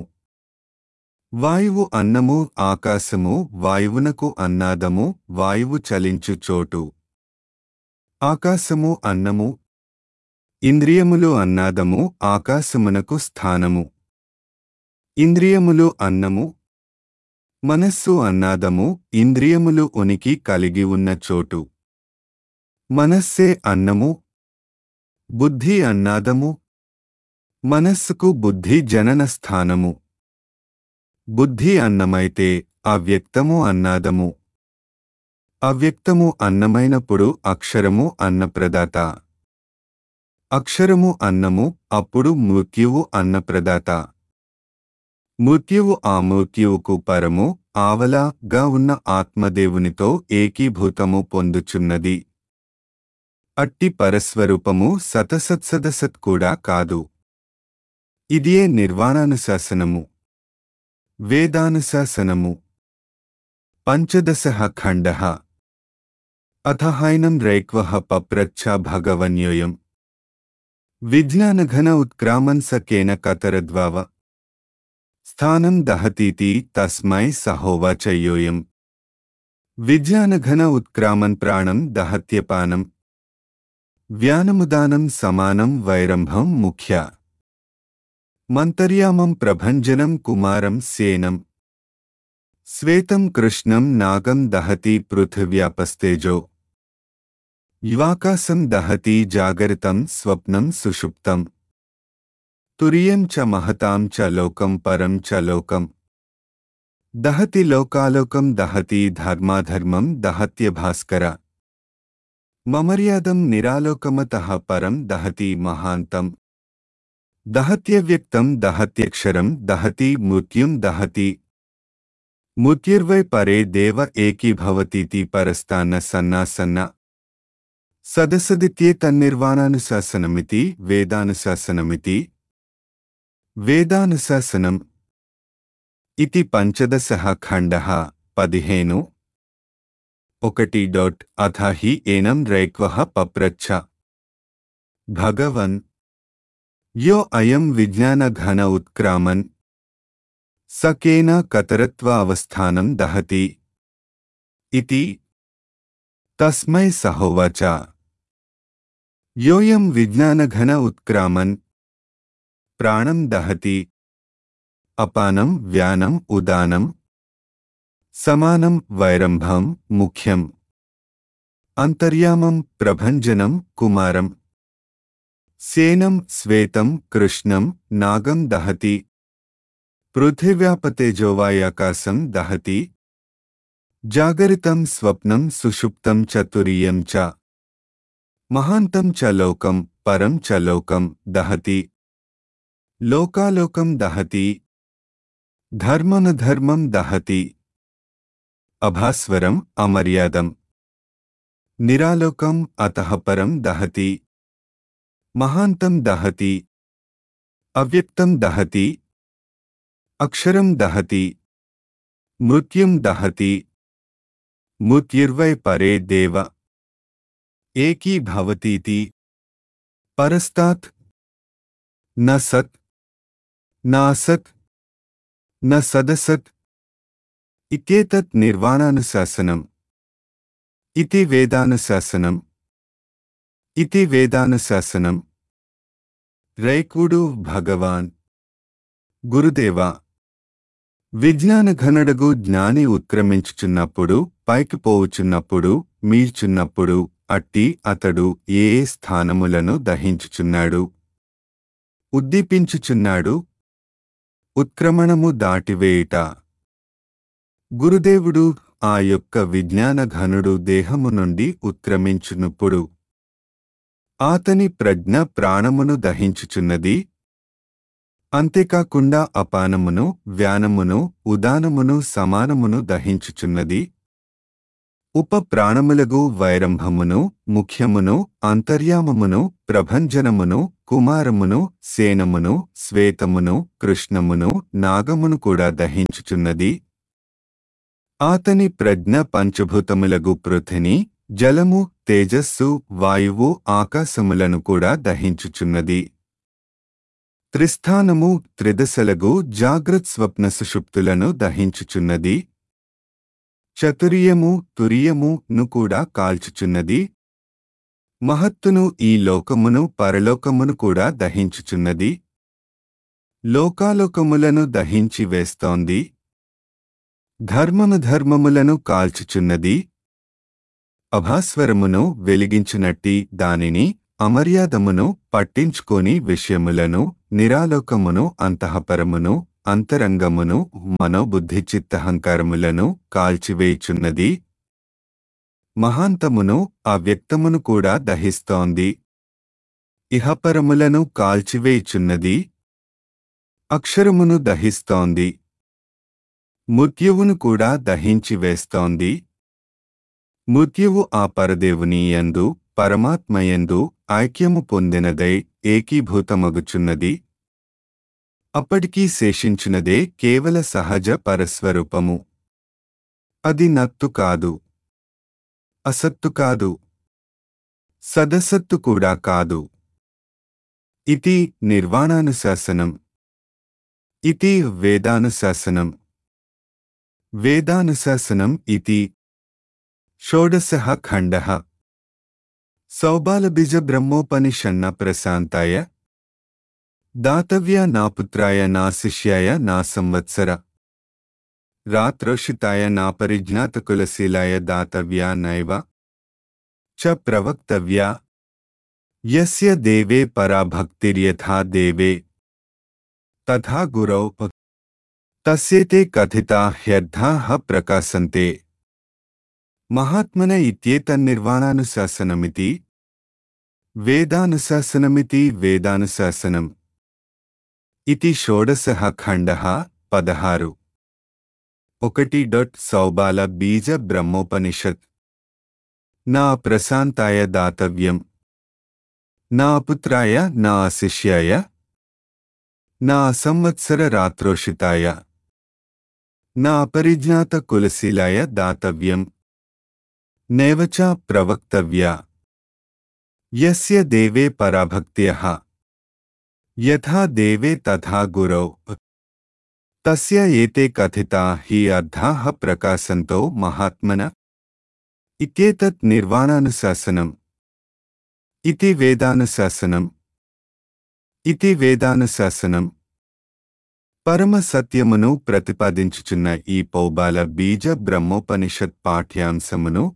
A: వాయువు అన్నము ఆకాశము వాయువునకు అన్నాదము వాయువు చలించు చోటు ఆకాశము అన్నము ఇంద్రియములు అన్నాదము ఆకాశమునకు స్థానము ఇంద్రియములు అన్నము మనస్సు అన్నాదము ఇంద్రియములు ఉనికి కలిగి ఉన్న చోటు మనస్సే అన్నము బుద్ధి అన్నాదము మనస్సుకు బుద్ధి జనన స్థానము బుద్ధి అన్నమైతే అవ్యక్తము అన్నాదము అవ్యక్తము అన్నమైనప్పుడు అక్షరము అన్నప్రదాత అక్షరము అన్నము అప్పుడు మృత్యువు అన్నప్రదాత మృత్యువు ఆ మృత్యువుకు పరము ఆవలాగా ఉన్న ఆత్మదేవునితో ఏకీభూతము పొందుచున్నది అట్టి పరస్వరూపము సతసత్సదసత్ కూడా కాదు ఇదియే నిర్వాణానుశాసనము వేదానుశాసనము పంచదశః ఖండః అథహైనం రైక్వః పప్రచ్ఛ భగవన్యోయం విజ్ఞానఘన ఉత్క్రామన్ సకేన కతరద్వావ స్థానం దహతీతి తస్మై సహోవాచయోయం విజ్ఞానఘన ఉత్క్రామన్ ప్రాణం దహత్యపానం వ్యానముదానం సమానం వైరంభం ముఖ్య మంతర్యామం ప్రభంజనం కుమారం సేనం శ్వేతం కృష్ణం నాగం దహతి పృథివ్యాపస్తేజో యువాకాశం దహతి జాగరితం స్వప్నం సుషుప్తం తురియం చ మహతాం చ లోకం పరం చ లోకం దహతి లోకాలోకం దహతి ధర్మాధర్మం దహత్య భాస్కర మమర్యాదం నిరాలోకమతః పరం దహతి మహాంతం దహత్యవ్యక్తం దహత్యక్షరం దహతి మృత్యుం దహతి మృత్యుర్వై పరే దేవ ఏకీభవతీతి పరస్తాన్న సన్నాసన్న సదసదిత్యే తన్నిర్వాణానుశాసనమితి వేదానుశాసనమితి వేదానుశాసనం ఇతి పంచదశః ఖండః పదిహేను ఒకటి డాట్ అథ హి ఏనం రైక్వః పప్రచ్ఛ భగవన్ యో అయం విజ్ఞానఘన ఉత్క్రామన్ సకేన కతరత్వ అవస్థానం దహతి ఇతి తస్మై సహోవాచ యోయం విజ్ఞానఘన ఉత్క్రామన్ ప్రాణం దహతి అపానం వ్యానం ఉదానం సమానం వైరంభం ముఖ్యం అంతర్యామం ప్రభంజనం కుమారం సేనం శ్వేతం కృష్ణం నాగం దహతి పృథివ్యాపతేజోవాయాకాశం దహతి జాగరితం స్వప్నం సుషుప్తం చతురీయం చ మహాంతం చ లోకం పరం చ లోకం దహతి లోకాలోకం దహతి ధర్మనధర్మం దహతి అభాస్వరం అమర్యాదం నిరాలోకం అతః పరం దహతి మహాంతం దహతి అవ్యక్తం దహతి అక్షరం దహతి మృత్యుం దహతి మృత్యుర్వై పరే దేవ ఏకీభవతీతి పరస్తాత్ న సత్ నాసత్ న సదసత్ ఇత్యేతత్ నిర్వాణానుశాసనం ఇతి వేదానుశాసనం ఇతి వేదానుశాసనం రైకుడు భగవాన్ గురుదేవా విజ్ఞానఘనుడగు జ్ఞాని ఉత్క్రమించుచున్నప్పుడు, పైకి పోవుచున్నప్పుడు, మీల్చున్నప్పుడు అట్టి అతడు ఏ ఏ స్థానములను దహించుచున్నాడు, ఉద్దీపించుచున్నాడు? ఉత్క్రమణము దాటివేయుట. గురుదేవుడు ఆ యొక్క విజ్ఞానఘనుడు దేహము నుండి ఉత్క్రమించునుప్పుడు ఆతని ప్రజ్ఞ ప్రాణమును దహించుచున్నది. అంతేకాకుండా అపానమును, వ్యానమును, ఉదానమును సమానమును దహించుచున్నది. ఉప ప్రాణములగు వైరంభమును, ముఖ్యమును, అంతర్యామమును, ప్రభంజనమును, కుమారమును, సేనమును, శ్వేతమును, కృష్ణమును, నాగమును కూడా దహించుచున్నది. ఆతని ప్రజ్ఞ పంచభూతములగు పృథిని, జలము, తేజస్సు, వాయువు, ఆకాశములను కూడా దహించుచున్నది. త్రిస్థానము, త్రిదశలగు జాగ్రత్ స్వప్న సుషుప్తులను దహించుచున్నది. చతురియము, తురియము ను కూడా కాల్చుచున్నది. మహత్తును, ఈ లోకమును, పరలోకమును కూడా దహించుచున్నది. లోకాలోకములను దహించి వేస్తోంది. ధర్మము ధర్మములను కాల్చుచున్నది. అభాస్వరమును వెలిగించునట్టి దానిని, అమర్యాదమును పట్టించుకొని విషయములను, నిరాలోకమును, అంతఃపరమును, అంతరంగమును, మనోబుద్ధి చిత్తహంకారములను కాల్చివేయుచున్నది. మహాంతమును, అవ్యక్తమును కూడా దహిస్తోంది. ఇహపరములను కాల్చివేయుచున్నది. అక్షరమును దహిస్తోంది. మృత్యువును కూడా దహించి వేస్తోంది. మృత్యువు ఆ పరదేవుని యందు, పరమాత్మయందు ఐక్యము పొందినదై ఏకీభూతమగుచున్నది. అప్పటికీ శేషించునదే కేవల సహజ పరస్వరూపము. అది నత్తు కాదు, అసత్తు కాదు, సదసత్తు కూడా కాదు. ఇతి నిర్వాణానుశాసనం. ఇతి వేదానుశాసనం. వేదానుశాసనం ఇతి షోడశః ఖండః. సౌబాలబీజ బ్రహ్మోపనిషన్న ప్రశాంతాయ దాతవ్య నా పుత్రాయ నా శిష్యాయ నా సంవత్సర రాత్రోషితాయ నా పరిజ్ఞాతకులశీలాయ దాతవ్యా నైవ చ ప్రవక్తవ్యా యస్య దేవే పరాభక్తిర్యథా దేవే తథా గురౌ తస్యేతే కథితా హ్యర్థాః ప్రకాశంతే. మహాత్మన ఇత్యేతన్నిర్వాణానుశాసనమితి వేదానుశాసనమితి వేదానుశాసనం. ఇతి షోడశః ఖండః. పదహారు. ఒకటి డొట్ సౌబాల బీజ బ్రహ్మోపనిషత్. నా ప్రశాంతాయ దాతవ్యం, నా పుత్రాయ నా శిష్యాయ, నా సంవత్సర రాత్రోషితాయ, నా అపరిజ్ఞాత కులశీలాయ దాతవ్యం. నైవచ ప్రవక్తవ్యా యస్య దేవే పరాభక్త్యః యథా దేవే తథా గురౌ తస్య ఏతే కథితా హి అర్థాః ప్రకాశంతో మహాత్మన ఇత్యేతత్ నిర్వాణానుశాసనం. ఇతి వేదానుశాసనం. ఇతి వేదానుశాసనం. పరమ సత్యమును ప్రతిపాదించుచున్న ఈ పౌబాల బీజ బ్రహ్మోపనిషత్ పాఠ్యాంశమును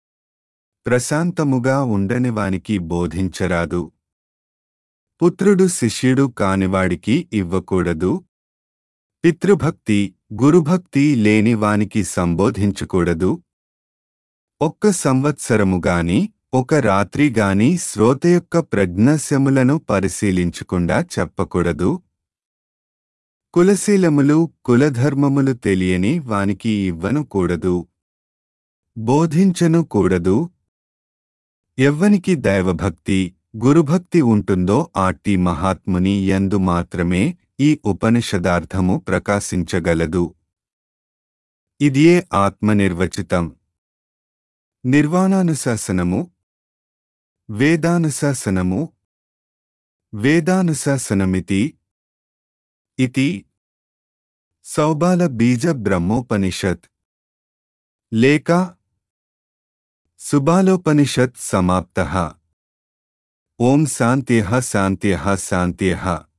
A: ప్రశాంతముగా ఉండనివానికి బోధించరాదు. పుత్రుడు శిష్యుడు కానివాడికి ఇవ్వకూడదు. పితృభక్తి, గురుభక్తి లేనివానికి సంబోధించకూడదు. ఒక్క సంవత్సరముగాని, ఒక రాత్రిగాని శ్రోత యొక్క ప్రజ్ఞాస్యములను పరిశీలించకుండా చెప్పకూడదు. కులశీలములు, కులధర్మములు తెలియని వానికి ఇవ్వను కూడదు, బోధించను కూడదు. ఎవ్వనికి దైవభక్తి, గురుభక్తి ఉంటుందో ఆట్టి మహాత్ముని యందు మాత్రమే ఈ ఉపనిషదార్థము ప్రకాశించగలదు. ఇదియే ఆత్మనిర్వచితం. నిర్వాణానుశాసనము. వేదానుశాసనము. వేదానుశాసనమితి ఇతి సౌబాల బీజ బ్రహ్మోపనిషత్ లేక సుబాలోపనిషత్ సమాప్తః. ఓం శాంత్యః శాంత్యః శాంత్యః.